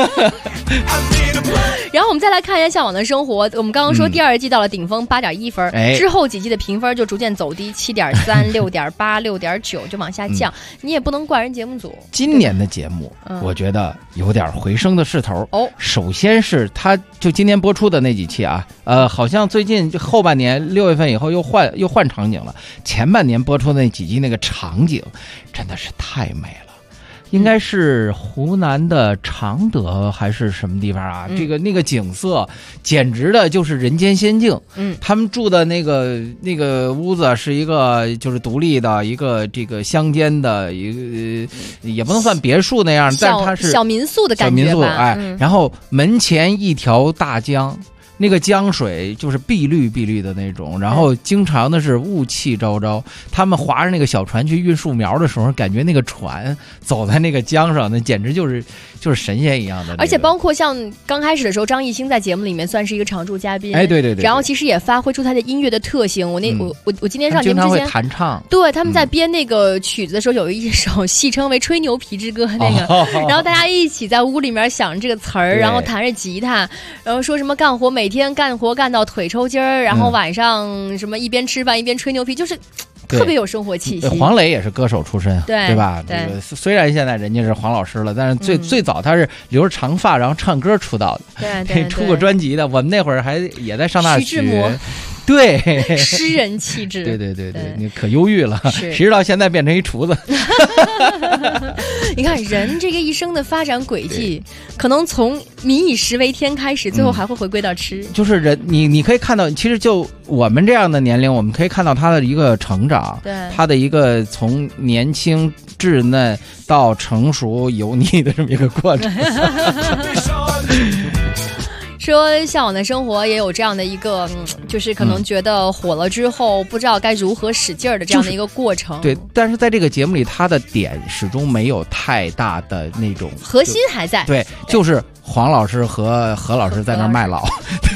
然后我们再来看一下《向往的生活》，我们刚刚说第2季到了顶峰8.1分，之后几季的评分就逐渐走低，7.3、6.8、6.9就往下降。你也不能怪人节目组。 今年的节目，我觉得有点回升的势头。首先是它就今年播出的那几期啊，好像最近就后半年6月份以后又换场景了，前半年播出的那几季那个场景真的是太美了。应该是湖南的常德还是什么地方啊？那个景色简直的就是人间仙境。他们住的那个屋子是一个就是独立的一个这个乡间的一个也不能算别墅那样，但是它是小民宿的感觉吧。 然后门前一条大江。那个江水就是碧绿的那种，然后经常的是雾气昭昭。他们划着那个小船去运树苗的时候，感觉那个船走在那个江上，那简直就是神仙一样的。 而且包括像刚开始的时候，张艺兴在节目里面算是一个常驻嘉宾， 对。 然后其实也发挥出他的音乐的特性。我今天上节目之前， 经常会弹唱。 对，他们在编那个曲子的时候，有一首戏称为《吹牛皮之歌》那个，然后大家一起在屋里面想着这个词儿，然后弹着吉他，然后说什么每天干活干到腿抽筋儿，然后晚上什么一边吃饭一边吹牛皮，就是特别有生活气息。 黄磊也是歌手出身，对吧？ 对， 虽然现在人家是黄老师了，但是最早他是留着长发然后唱歌出道的，对， 出过专辑的。我们那会儿也在上大学。 徐志摩。 对， 诗人气质， 对，你可忧郁了，谁知道现在变成一厨子？ 你看人这个一生的发展轨迹，可能从民以食为天开始，最后还会回归到吃。 就是人，你可以看到，其实就我们这样的年龄，我们可以看到他的一个成长， 对， 他的一个从年轻稚嫩到成熟油腻的这么一个过程。 说向往的生活也有这样的一个，就是可能觉得火了之后不知道该如何使劲儿的这样的一个过程。 对，但是在这个节目里，他的点始终没有太大的那种核心还在。 对，就是黄老师和何老师在那儿卖老，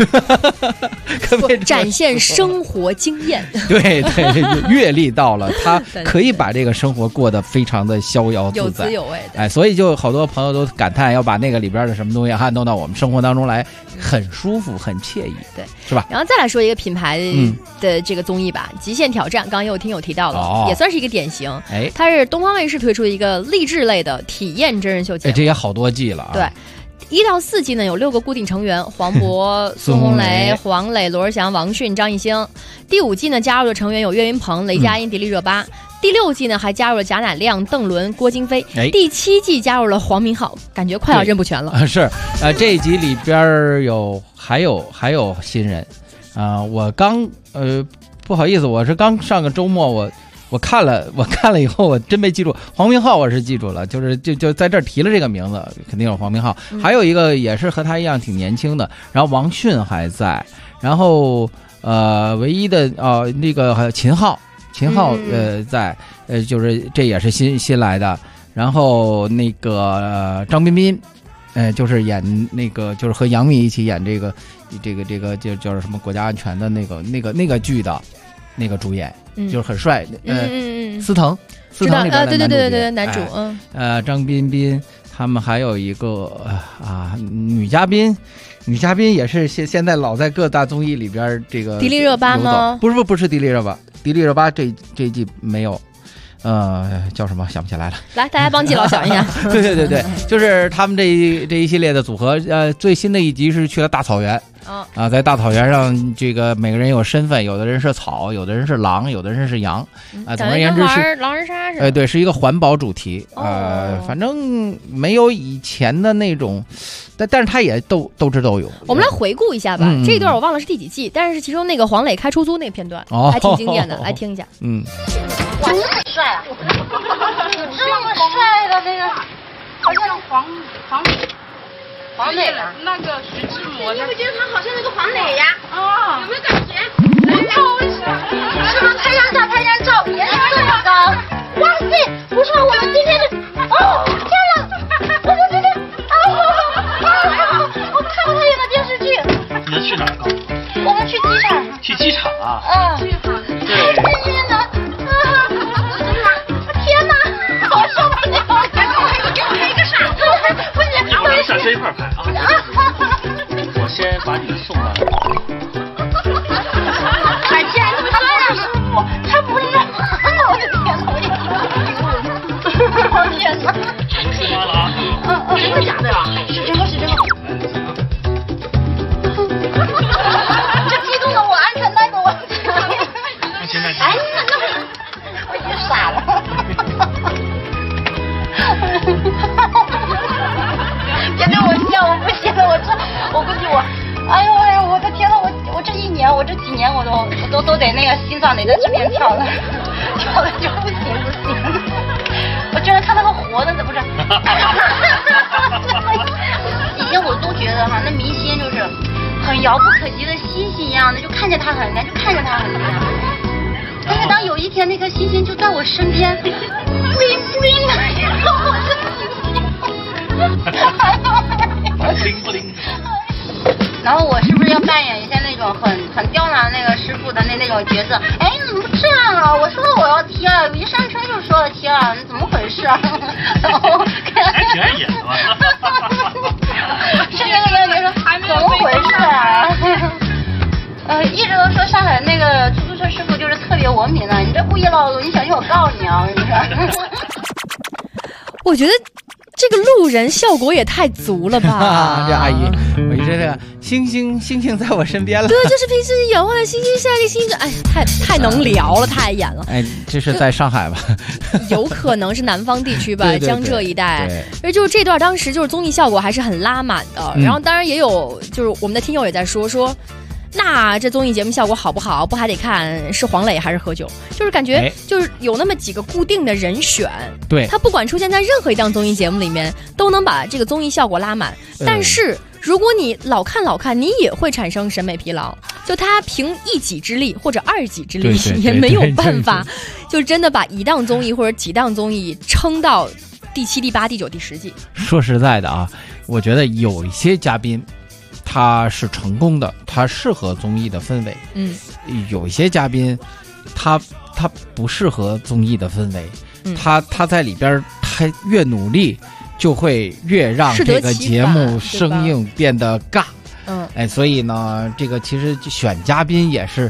展现生活经验。 对，阅历到了，他可以把这个生活过得非常的逍遥自在， 有滋有味的。 所以就好多朋友都感叹要把那个里边的什么东西弄到我们生活当中来，很舒服，很惬意， 对， 是吧？ 然后再来说一个品牌的这个综艺吧，极限挑战，刚刚也有听友提到了，也算是一个典型。它是东方卫视推出的一个励志类的体验真人秀节目， 这也好多季了啊。 对。 1到4季呢有6个固定成员，黄渤、孙红雷、黄磊、罗志祥、王迅、张艺兴。第5季呢加入的成员有岳云鹏、雷佳音、迪丽热巴。第6季呢还加入了贾乃亮、邓伦、郭京飞。第7季加入了黄明昊，感觉快要认不全了。 是，这一集里边还有新人，我刚不好意思，我是刚上个周末我看了以后，我真没记住黄明昊，我是记住了，就在这儿提了这个名字，肯定有黄明昊。还有一个也是和他一样挺年轻的，然后王迅还在，然后唯一的那个还有秦昊在，就是这也是新来的。然后那个张彬彬，就是演那个就是和杨幂一起演这个就叫什么国家安全的那个剧的那个主演。就是很帅，司腾里边的对男主， 张彬彬，他们还有一个女嘉宾也是现在老在各大综艺里边这个迪丽热巴吗？ 不是迪丽热巴这一季没有。叫什么想不起来了， 来大家帮季老想一下。 对，就是他们这一系列的组合。最新的一集是去了大草原，在大草原上，这个每个人有身份，有的人是草，有的人是狼，有的人是羊，总而言之是狼人杀是对，是一个环保主题。反正没有以前的那种，但是他也斗智斗勇。 我们来回顾一下吧，这一段我忘了是第几季，但是其中那个黄磊开出租那个片段还挺惊艳的，来听一下。 哇，真帅啊！有这么帅的那个，好像黄磊啊，那个徐志摩，你不觉得他好像那个黄磊呀？有没有感觉？超帅！是不是拍张照片这么高？哇塞！不是我们今天的天哪！我们今天我看过他演的电视剧。 你要去哪儿啊？ 我们去机场。 去机场啊？ 对。天哪！天哪！好受不了！给我拍一个傻子！不行， 我们闪身一块拍啊！我先把你送到。 哎，既然这么说，师傅，他不是我的天哪！我也听不清。天哪！ 吃完了啊？ 真的假的呀？是真的。这激动的我安全带给我。哎，那我已经傻了。别对我笑，我不行了，我估计哎呦，我的天呐，我这一年，我这几年我都得那个心脏得在这边跳的就不行。我居然看到个活的，不是？以前我都觉得那明星就是很遥不可及的星星一样的，就看着他很亮，但是当有一天那颗星星就在我身边，bling bling 的，然后我是不是要扮演一下那种很刁难那个师傅的那种角色？哎，你怎么这样啊？我说我要贴，一上车就说了贴了，你怎么回事啊？然后还挺爱演的吧？ 是那个人说怎么回事啊？一直都说上海那个出租车师傅就是特别文明的，你这故意绕路，你小心我告你啊！我跟你说， 我觉得这个路人效果也太足了吧！ 这阿姨，我一直这个星星在我身边了。 对，就是平时远望的星星，现在这星星，哎，太能聊了，太演了。 哎，这是在上海吧？ 有可能是南方地区吧， 对江浙一带。而就是这段当时就是综艺效果还是很拉满的，然后当然也有就是我们的听友也在说。那这综艺节目效果好不好，不还得看是黄磊还是何炅？就是感觉就是有那么几个固定的人选， 对， 他不管出现在任何一档综艺节目里面，都能把这个综艺效果拉满。但是如果你老看，你也会产生审美疲劳。就他凭一己之力或者二己之力也没有办法，就真的把一档综艺或者几档综艺撑到第7、第8、第9、第10季。 说实在的啊，我觉得有一些嘉宾。他是成功的，他适合综艺的氛围。有一些嘉宾，他不适合综艺的氛围。他在里边，他越努力，就会越让这个节目生硬变得尬。所以呢，这个其实选嘉宾也是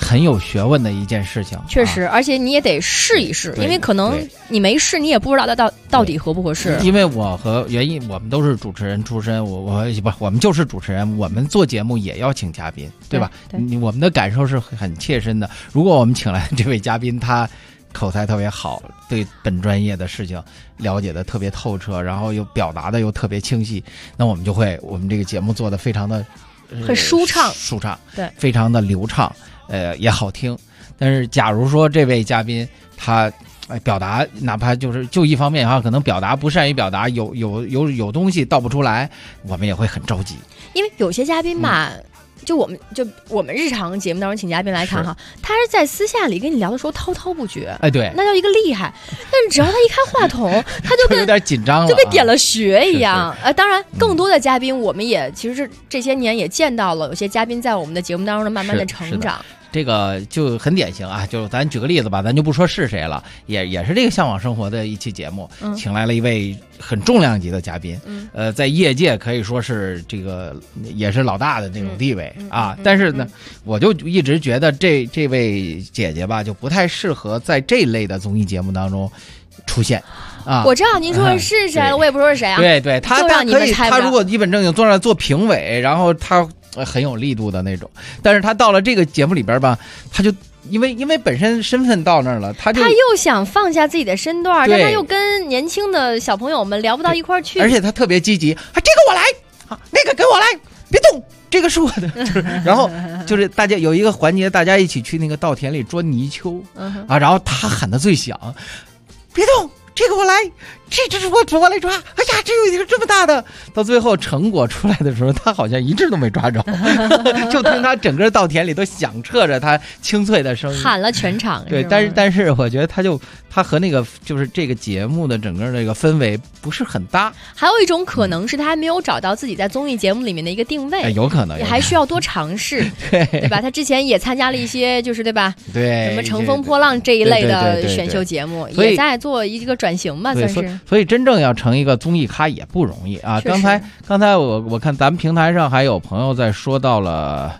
很有学问的一件事情。 确实，而且你也得试一试，因为可能你没试，你也不知道它到底合不合适。 因为我和袁一我们都是主持人出身，我们就是主持人，我们做节目也要请嘉宾，对吧？我们的感受是很切身的。如果我们请来这位嘉宾，他口才特别好，对本专业的事情了解的特别透彻，然后又表达的又特别清晰，那我们这个节目做的非常的很舒畅， 对，非常的流畅，也好听。但是假如说这位嘉宾他表达哪怕就一方面可能表达不善于表达，有东西道不出来，我们也会很着急。因为有些嘉宾吧。就我们日常节目当中请嘉宾来看哈，他是在私下里跟你聊的时候滔滔不绝，对，那叫一个厉害。但是只要他一开话筒，他就跟有点紧张了， 就跟点了穴一样。当然，更多的嘉宾我们也其实这些年也见到了，有些嘉宾在我们的节目当中慢慢的成长。 这个就很典型啊，就咱举个例子吧，咱就不说是谁了，也是这个向往生活的一期节目，请来了一位很重量级的嘉宾，在业界可以说是这个也是老大的那种地位啊。但是呢，我就一直觉得这位姐姐吧，就不太适合在这类的综艺节目当中出现。 我知道您说的是谁了，我也不说是谁啊。 对，他可以，他如果一本正经坐那做评委，然后他很有力度的那种，但是他到了这个节目里边吧，他就因为本身身份到那儿了，他又想放下自己的身段，但他又跟年轻的小朋友们聊不到一块儿去， 而且他特别积极，这个我来啊，那个跟我来，别动，这个是我的。然后就是大家有一个环节，大家一起去那个稻田里捉泥鳅然后他喊的最响，别动，这个我来，这是我来抓。哎呀，这有一个这么大的，到最后成果出来的时候，他好像一只都没抓着，就听他整个稻田里都响彻着他清脆的声音， 喊了全场。 对，但是我觉得他和那个就是这个节目的整个这个氛围不是很搭。 还有一种可能是他还没有找到自己在综艺节目里面的一个定位， 有可能也还需要多尝试，对吧？他之前也参加了一些就是对吧？ 对， 什么乘风破浪这一类的选秀节目，也在做一个转型吧，算是。 所以真正要成一个综艺咖也不容易啊！刚才我看咱们平台上还有朋友在说到了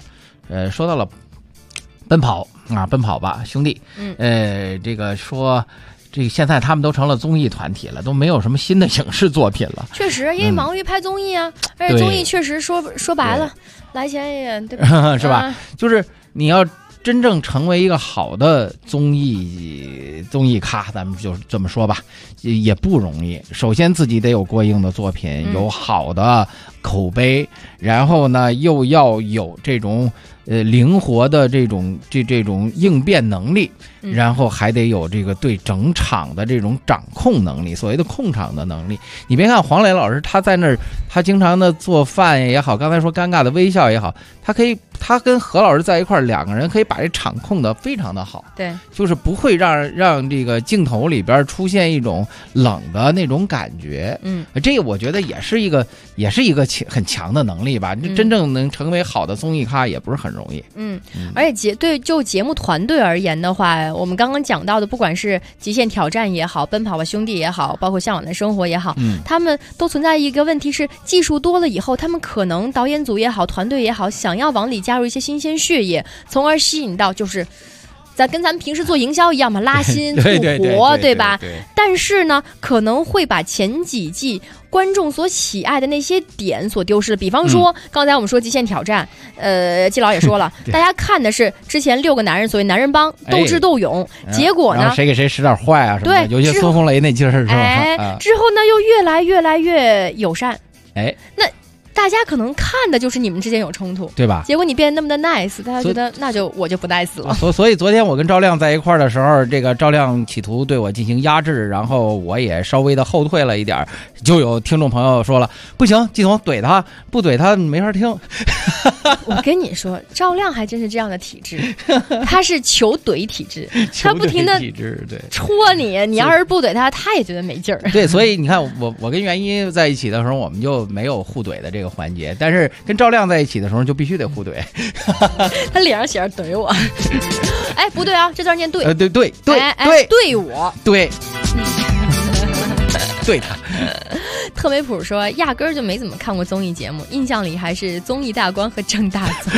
奔跑吧兄弟，这个说这个现在他们都成了综艺团体了，都没有什么新的影视作品了。 确实，因为忙于拍综艺啊，而且综艺确实说白了，来钱也对吧？ 是吧？就是你要真正成为一个好的综艺咖，咱们就这么说吧，也不容易。首先自己得有过硬的作品，有好的口碑，然后呢又要有这种灵活的这种应变能力，然后还得有这个对整场的这种掌控能力，所谓的控场的能力。你别看黄磊老师他在那儿，他经常的做饭也好，刚才说尴尬的微笑也好，他跟何老师在一块儿，两个人可以把这场控的非常的好， 对， 就是不会让这个镜头里边出现一种冷的那种感觉。这个我觉得也是一个很强的能力吧。真正能成为好的综艺咖也不是很容易。 而且就节目团队而言的话，我们刚刚讲到的，不管是极限挑战也好，奔跑吧兄弟也好，包括向往的生活也好，他们都存在一个问题是，技术多了以后，他们可能导演组也好，团队也好，想要往里加入一些新鲜血液，从而吸引到就是咱们平时做营销一样嘛，拉新促活，对吧？但是呢，可能会把前几季观众所喜爱的那些点所丢失了。比方说，刚才我们说极限挑战，季老也说了，大家看的是之前6个男人，所谓男人帮斗智斗勇，结果呢， 谁给谁使点坏啊什么的，尤其孙红雷那劲儿是吧？ 之后呢，又越来越友善，那大家可能看的就是你们之间有冲突， 对吧？ 结果你变得那么的 nice， 大家觉得我就不 nice 了。 所以昨天我跟赵亮在一块儿的时候，这个赵亮企图对我进行压制，然后我也稍微的后退了一点，就有听众朋友说了，不行，季总怼他，不怼他没法听。 我跟你说，赵亮还真是这样的体质，他是求怼体质，他不停的戳你，你要是不怼他，他也觉得没劲儿。 对，所以你看我跟袁一在一起的时候，我们就没有互怼的这个环节，但是跟赵亮在一起的时候就必须得互怼。 他脸上写着怼我，哎，不对啊，这字念对， 对对我， 对对他。 特美普说压根儿就没怎么看过综艺节目，印象里还是综艺大观和郑大宗。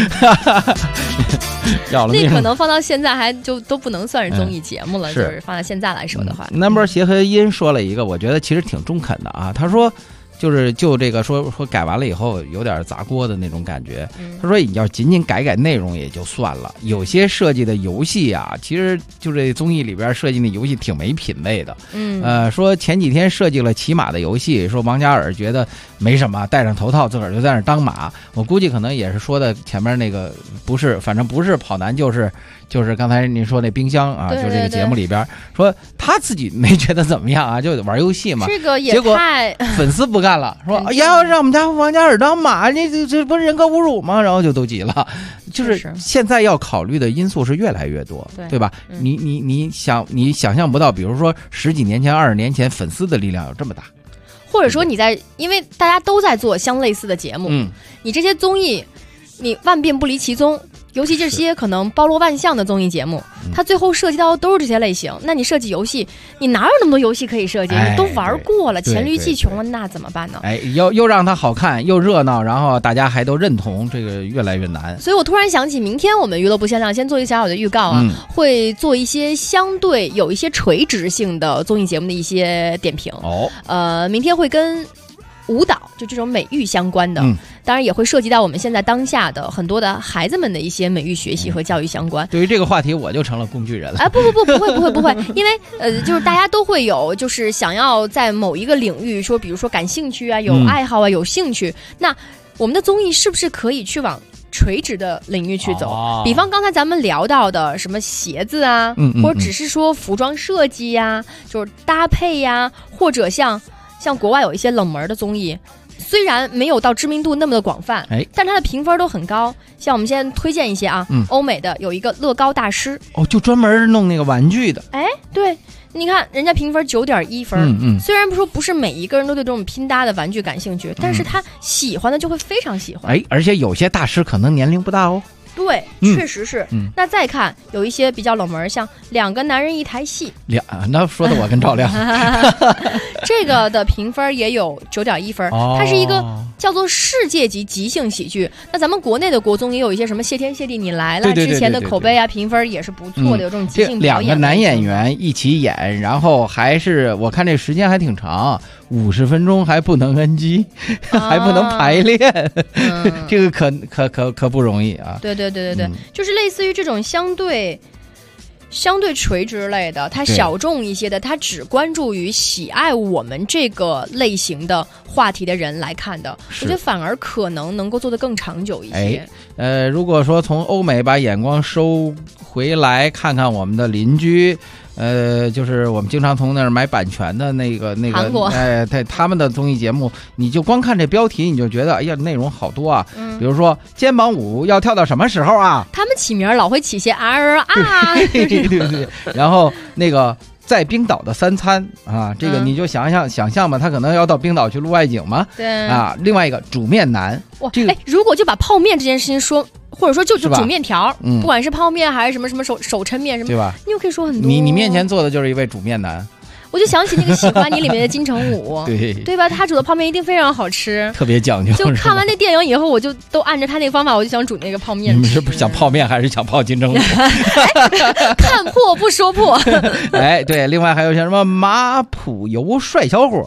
那可能放到现在还就都不能算是综艺节目了，就是放到现在来说的话。 Number 协和音说了一个，我觉得其实挺中肯的啊。他说，就这个说改完了以后有点砸锅的那种感觉。他说你要仅仅改内容也就算了，有些设计的游戏啊，其实就这综艺里边设计的游戏挺没品位的。说前几天设计了骑马的游戏，说王嘉尔觉得没什么，戴上头套自个儿就在那当马。我估计可能也是说的前面那个不是，反正不是跑男就是刚才您说那冰箱啊， 对对对， 就这个节目里边说他自己没觉得怎么样啊，就玩游戏嘛。 这个也结果粉丝不干了，说哎呀，让我们家王嘉尔当马，这不是人格侮辱吗？然后就都急了。就是现在要考虑的因素是越来越多，对吧？你想象不到，比如说10几年前、20年前，粉丝的力量有这么大。 或者说因为大家都在做相类似的节目，你这些综艺，你万变不离其宗。尤其这些可能包罗万象的综艺节目，它最后涉及到的都是这些类型。那你设计游戏，你哪有那么多游戏可以设计？你都玩过了，黔驴技穷了，那怎么办呢？ 又让它好看，又热闹，然后大家还都认同，这个越来越难。 所以我突然想起，明天我们娱乐不限量先做一个小小的预告啊，会做一些相对有一些垂直性的综艺节目的一些点评。明天会跟舞蹈就这种美育相关的，当然也会涉及到我们现在当下的很多的孩子们的一些美育学习和教育相关。 对于这个话题，我就成了工具人了。 不会，因为就是大家都会有，就是想要在某一个领域说，比如说感兴趣啊，有爱好啊，有兴趣，那我们的综艺是不是可以去往垂直的领域去走？比方刚才咱们聊到的什么鞋子啊，或者只是说服装设计呀，就是搭配呀，或者像国外有一些冷门的综艺，虽然没有到知名度那么的广泛，但它的评分都很高。像我们现在推荐一些啊，欧美的有一个乐高大师， 就专门弄那个玩具的。 对，你看人家评分9.1分，虽然不是每一个人都对这种拼搭的玩具感兴趣，但是他喜欢的就会非常喜欢。 而且有些大师可能年龄不大哦。 对，确实是。那再看有一些比较冷门，像2个男人1台戏， 那说的我跟赵亮， 这个的评分也有9.1分，它是一个叫做世界级即兴喜剧。那咱们国内的国综也有一些什么谢天谢地你来了，之前的口碑啊评分也是不错的，有这种即兴表演。 2个男演员一起演，然后还是我看这时间还挺长，50分钟还不能 NG，还不能排练，这个可不容易啊。 对，就是类似于这种相对垂直类的，它小众一些的，它只关注于喜爱我们这个类型的话题的人来看的，我觉得反而可能能够做得更长久一些。 如果说从欧美把眼光收回来看看我们的邻居，就是我们经常从那儿买版权的那个韩国， 他们的综艺节目，你就光看这标题，你就觉得哎呀，内容好多啊。比如说肩膀舞要跳到什么时候啊？ 他们起名老会起些对，然后那个在冰岛的3餐啊，这个你就想象吧，他可能要到冰岛去录外景嘛。 对啊，另外一个煮面男， 如果就把泡面这件事情说。或者说就煮面条，不管是泡面还是什么手抻面什么， 对吧？ 你又可以说很多。 你面前坐的就是一位煮面男。 我就想起那个《喜欢你》里面的金城武，对吧？他煮的泡面一定非常好吃， 特别讲究。 就看完那电影以后，我就都按照他那个方法，我就想煮那个泡面。 你们是不是想泡面，还是想泡金城武？ 看破不说破。 对，另外还有像什么马普游帅小伙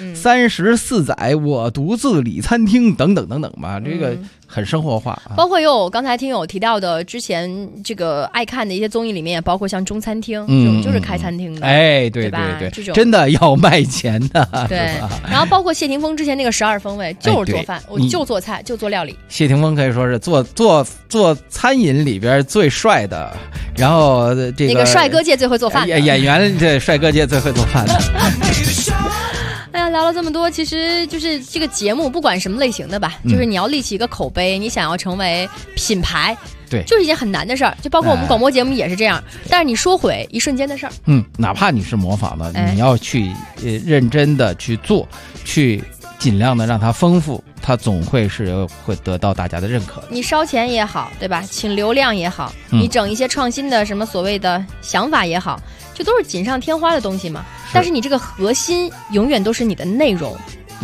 ，34载我独自理餐厅等等吧，这个很生活化。 包括有刚才听友提到的，之前这个爱看的一些综艺里面，也包括像中餐厅，这种就是开餐厅的， 对吧？这种真的要卖钱的。 对，然后包括谢霆锋之前那个12风味，就是做饭，我就做菜，就做料理。 谢霆锋可以说是做餐饮里边最帅的，然后这个那个帅哥界最会做饭的演员，对，帅哥界最会做饭的。 哎呀，聊了这么多，其实就是这个节目不管什么类型的吧，就是你要立起一个口碑，你想要成为品牌， 对， 就是一件很难的事儿。就包括我们广播节目也是这样，但是你说毁一瞬间的事儿。 哪怕你是模仿的，你要去认真的去做，去尽量的让它丰富，它总会得到大家的认可的。 你烧钱也好，对吧？请流量也好，你整一些创新的什么所谓的想法也好，这都是锦上添花的东西嘛。但是你这个核心永远都是你的内容，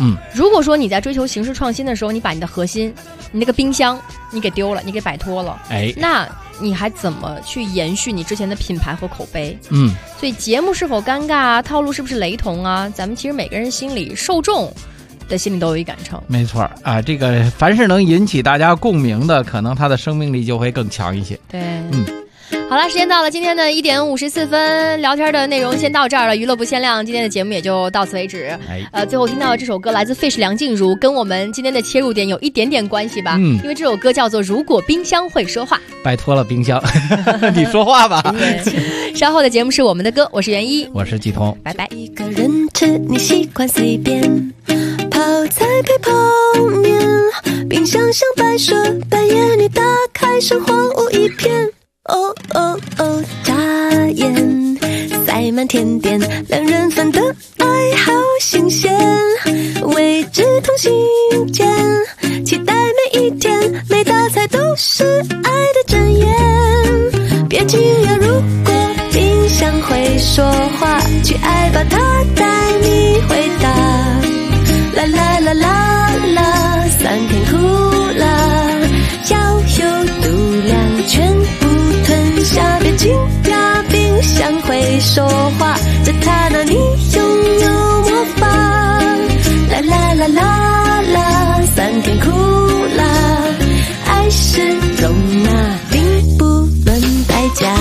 如果说你在追求形式创新的时候，你把你的核心，你那个冰箱你给丢了，你给摆脱了，那你还怎么去延续你之前的品牌和口碑？所以节目是否尴尬啊，套路是不是雷同啊，咱们其实每个人心里受众的心里都有一杆秤。 没错啊，这个凡是能引起大家共鸣的，可能它的生命力就会更强一些。 对，好了，时间到了，今天的1点54分，聊天的内容先到这儿了，娱乐不限量，今天的节目也就到此为止。最后听到的这首歌来自 Fish 梁静茹，跟我们今天的切入点有一点点关系吧？因为这首歌叫做《如果冰箱会说话》。 拜托了，冰箱，你说话吧。 稍后的节目是我们的歌，我是袁一， 我是季彤， 拜拜。 一个人吃，你习惯随便泡菜配泡面，冰箱像白蛇，半夜你打开，生荒芜一片。哦哦哦，眨眼塞满甜点，两人份的爱好新鲜，未知同心间，期待每一天，每道菜都是爱的箴言。别惊讶，如果冰箱会说话，去爱吧，它带你回答。啦啦啦啦啦，3天哭了，要有度量，全部吞下，别惊讶，冰箱会说话，在它那里拥有魔法。啦啦啦啦啦，3天哭了，爱是容纳，并不论代价。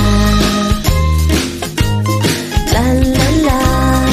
啦啦啦。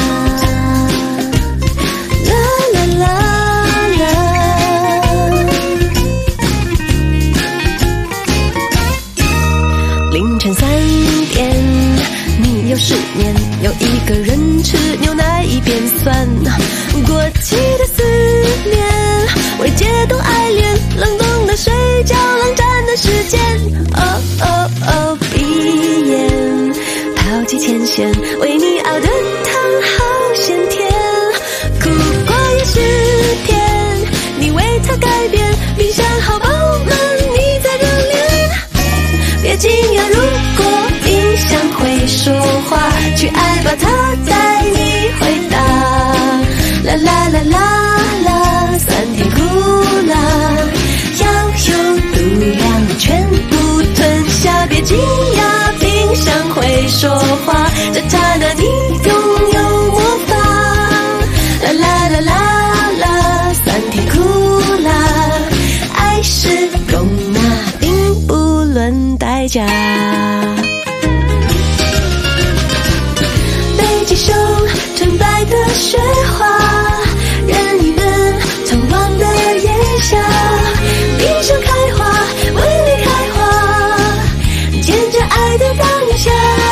凌晨3点，你又失眠，有一个人吃牛奶一边酸，过期的思念，未解冻爱恋，冷冻的睡觉，冷战的时间。哦哦哦，闭眼，抛弃前嫌，为你熬的汤好鲜甜，苦瓜也是甜，你为它改变，冰箱好饱满，你在热恋。别惊讶，如果冰箱会说话，去爱吧，它带你回答。啦啦啦啦啦，3天哭了，要有度量，全部吞下。别惊讶，冰箱会说话，在它那里拥有魔法。啦啦啦啦啦，3天哭了，爱是容纳，并不论代价。北极熊纯白的雪花，任意门通往的炎夏，冰箱开花，为你开花，见证爱的当下。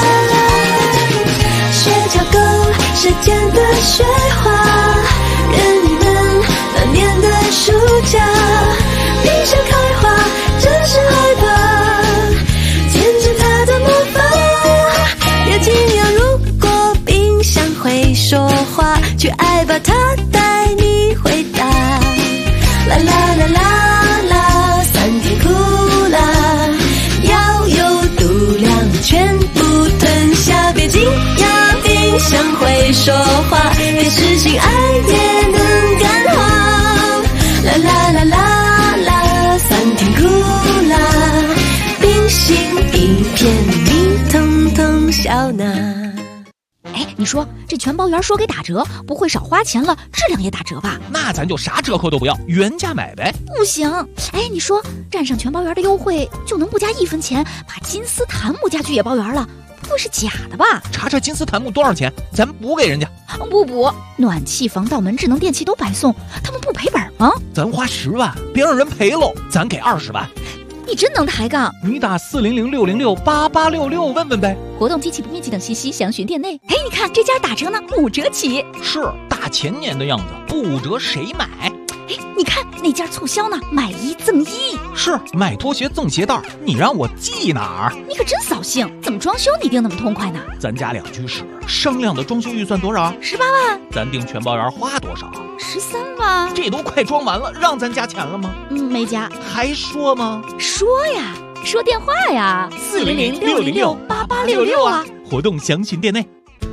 雪橇狗时间的雪花，任意门满面的暑假，冰箱开花，真是害怕，见证它的魔法。别惊讶，如果冰箱会说话，去爱吧，它带你回答。啦啦啦啦啦，3天哭了，要有度量，全部吞下。别惊讶，冰箱会说话，别失信爱也能感化。啦啦啦啦啦，3天哭了，冰心一片，你统统笑纳。 哎，你说这全包圆说给打折，不会少花钱了，质量也打折吧？ 那咱就啥折扣都不要，原价买呗。 不行，哎，你说占上全包圆的优惠，就能不加1分钱把金丝檀木家具也包圆了，不会是假的吧？ 查查金丝檀木多少钱，咱补给人家。 不补，暖气、防盗门、智能电器都白送，他们不赔本吗？ 咱花10万，别让人赔喽，咱给20万。 你真能抬杠！ 你打400-606-8866问问呗。 活动及其面积等信息详询店内。哎，你看这家打折呢，5折起。 是大前年的样子，不折谁买？ 哎，你看那家促销呢，买1赠1。 是买拖鞋赠鞋带，你让我记哪儿？ 你可真扫兴！怎么装修你定那么痛快呢？ 咱家2居室，商量的装修预算多少 ？18万。 咱定全包圆花多少 ？13万。 这都快装完了，让咱加钱了吗？ 没加。 还说吗？ 说呀，说电话呀，400-606-8866啊。 活动详询店内。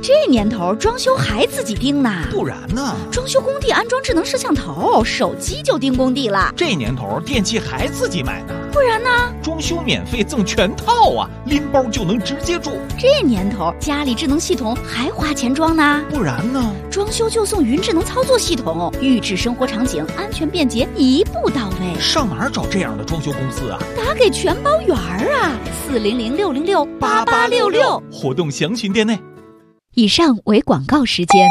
这年头装修还自己盯呢？ 不然呢？ 装修工地安装智能摄像头，手机就盯工地了。 这年头电器还自己买呢？ 不然呢？ 装修免费赠全套啊，拎包就能直接住。 这年头家里智能系统还花钱装呢？ 不然呢？ 装修就送云智能操作系统，预制生活场景，安全便捷，一步到位。 上哪儿找这样的装修公司啊？ 打给全包园啊，400-606-8866， 活动详询店内。 以上为广告时间。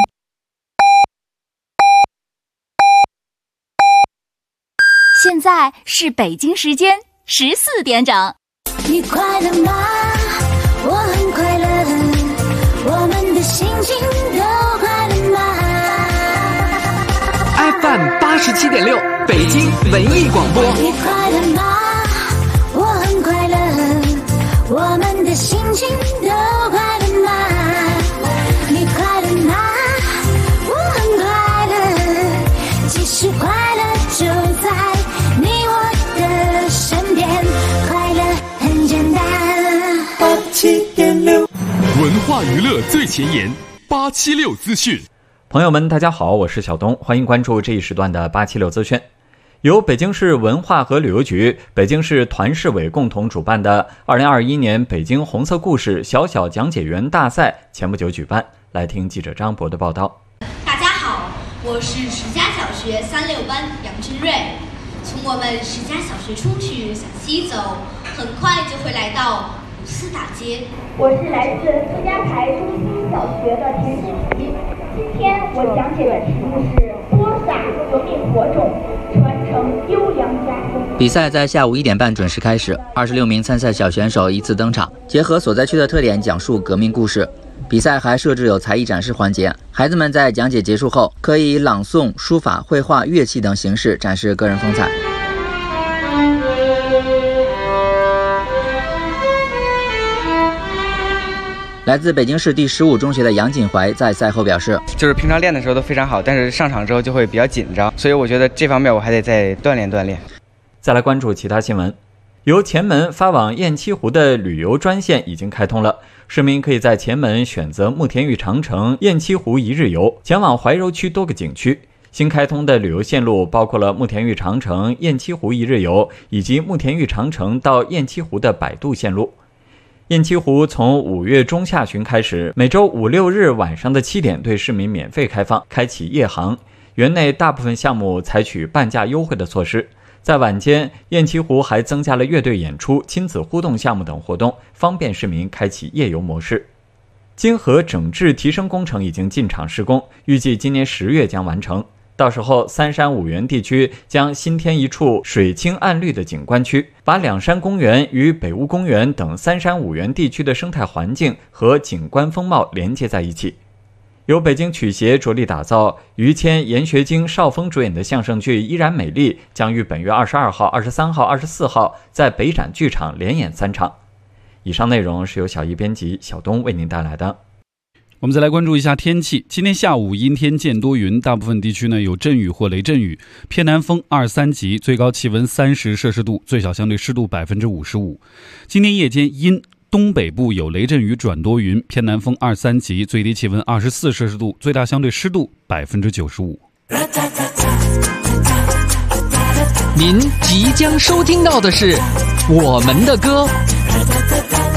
现在是北京时间14点整。 你快乐吗？我很快乐，我们的心情都快乐吗 ？FM 87.6，北京文艺广播。 你快乐吗？我很快乐，我们的心情都快乐吗？你快乐吗？我很快乐，其实快乐就在你我的身边，快乐很简单。87.6， 文化娱乐最前沿，876资讯。 朋友们，大家好，我是小东，欢迎关注这一时段的876资讯。由北京市文化和旅游局、北京市团市委共同主办的2021年北京红色故事小小讲解员大赛前不久举办。来听记者张博的报道。 大家好，我是石家小学36班杨君瑞。从我们石家小学出去向西走，很快就会来到五四大街。 我是来自傅家台中心小学的田诗琪。今天我讲解的题目是播撒革命火种，传承优良家风。 比赛在下午1点半准时开始，26名参赛小选手依次登场，结合所在区的特点讲述革命故事。比赛还设置有才艺展示环节，孩子们在讲解结束后，可以朗诵、书法、绘画、乐器等形式展示个人风采。来自北京市第15中学的杨锦怀在赛后表示， 就是平常练的时候都非常好，但是上场之后就会比较紧张，所以我觉得这方面我还得再锻炼锻炼。 再来关注其他新闻。由前门发往雁栖湖的旅游专线已经开通了，市民可以在前门选择慕田峪长城、雁栖湖一日游，前往怀柔区多个景区。新开通的旅游线路包括了慕田峪长城、雁栖湖一日游，以及慕田峪长城到雁栖湖的摆渡线路。雁栖湖从5月中下旬开始，每周5、6日晚上的7点对市民免费开放，开启夜航。园内大部分项目采取半价优惠的措施。在晚间，雁栖湖还增加了乐队演出、亲子互动项目等活动，方便市民开启夜游模式。金河整治提升工程已经进场施工，预计今年10月将完成。到时候，三山五园地区将新添一处水清岸绿的景观区，把两山公园与北坞公园等三山五园地区的生态环境和景观风貌连接在一起。由北京曲协着力打造，于谦、严学晶、邵峰主演的相声剧《依然美丽》将于本月22号、23号、24号在北展剧场连演3场。以上内容是由小艺编辑，小东为您带来的。 我们再来关注一下天气。今天下午阴天见多云，大部分地区呢有阵雨或雷阵雨，偏南风2、3级，最高气温30摄氏度，最小相对湿度55%。今天夜间阴，东北部有雷阵雨转多云，偏南风2、3级，最低气温24摄氏度，最大相对湿度95%。 您即将收听到的是我们的歌。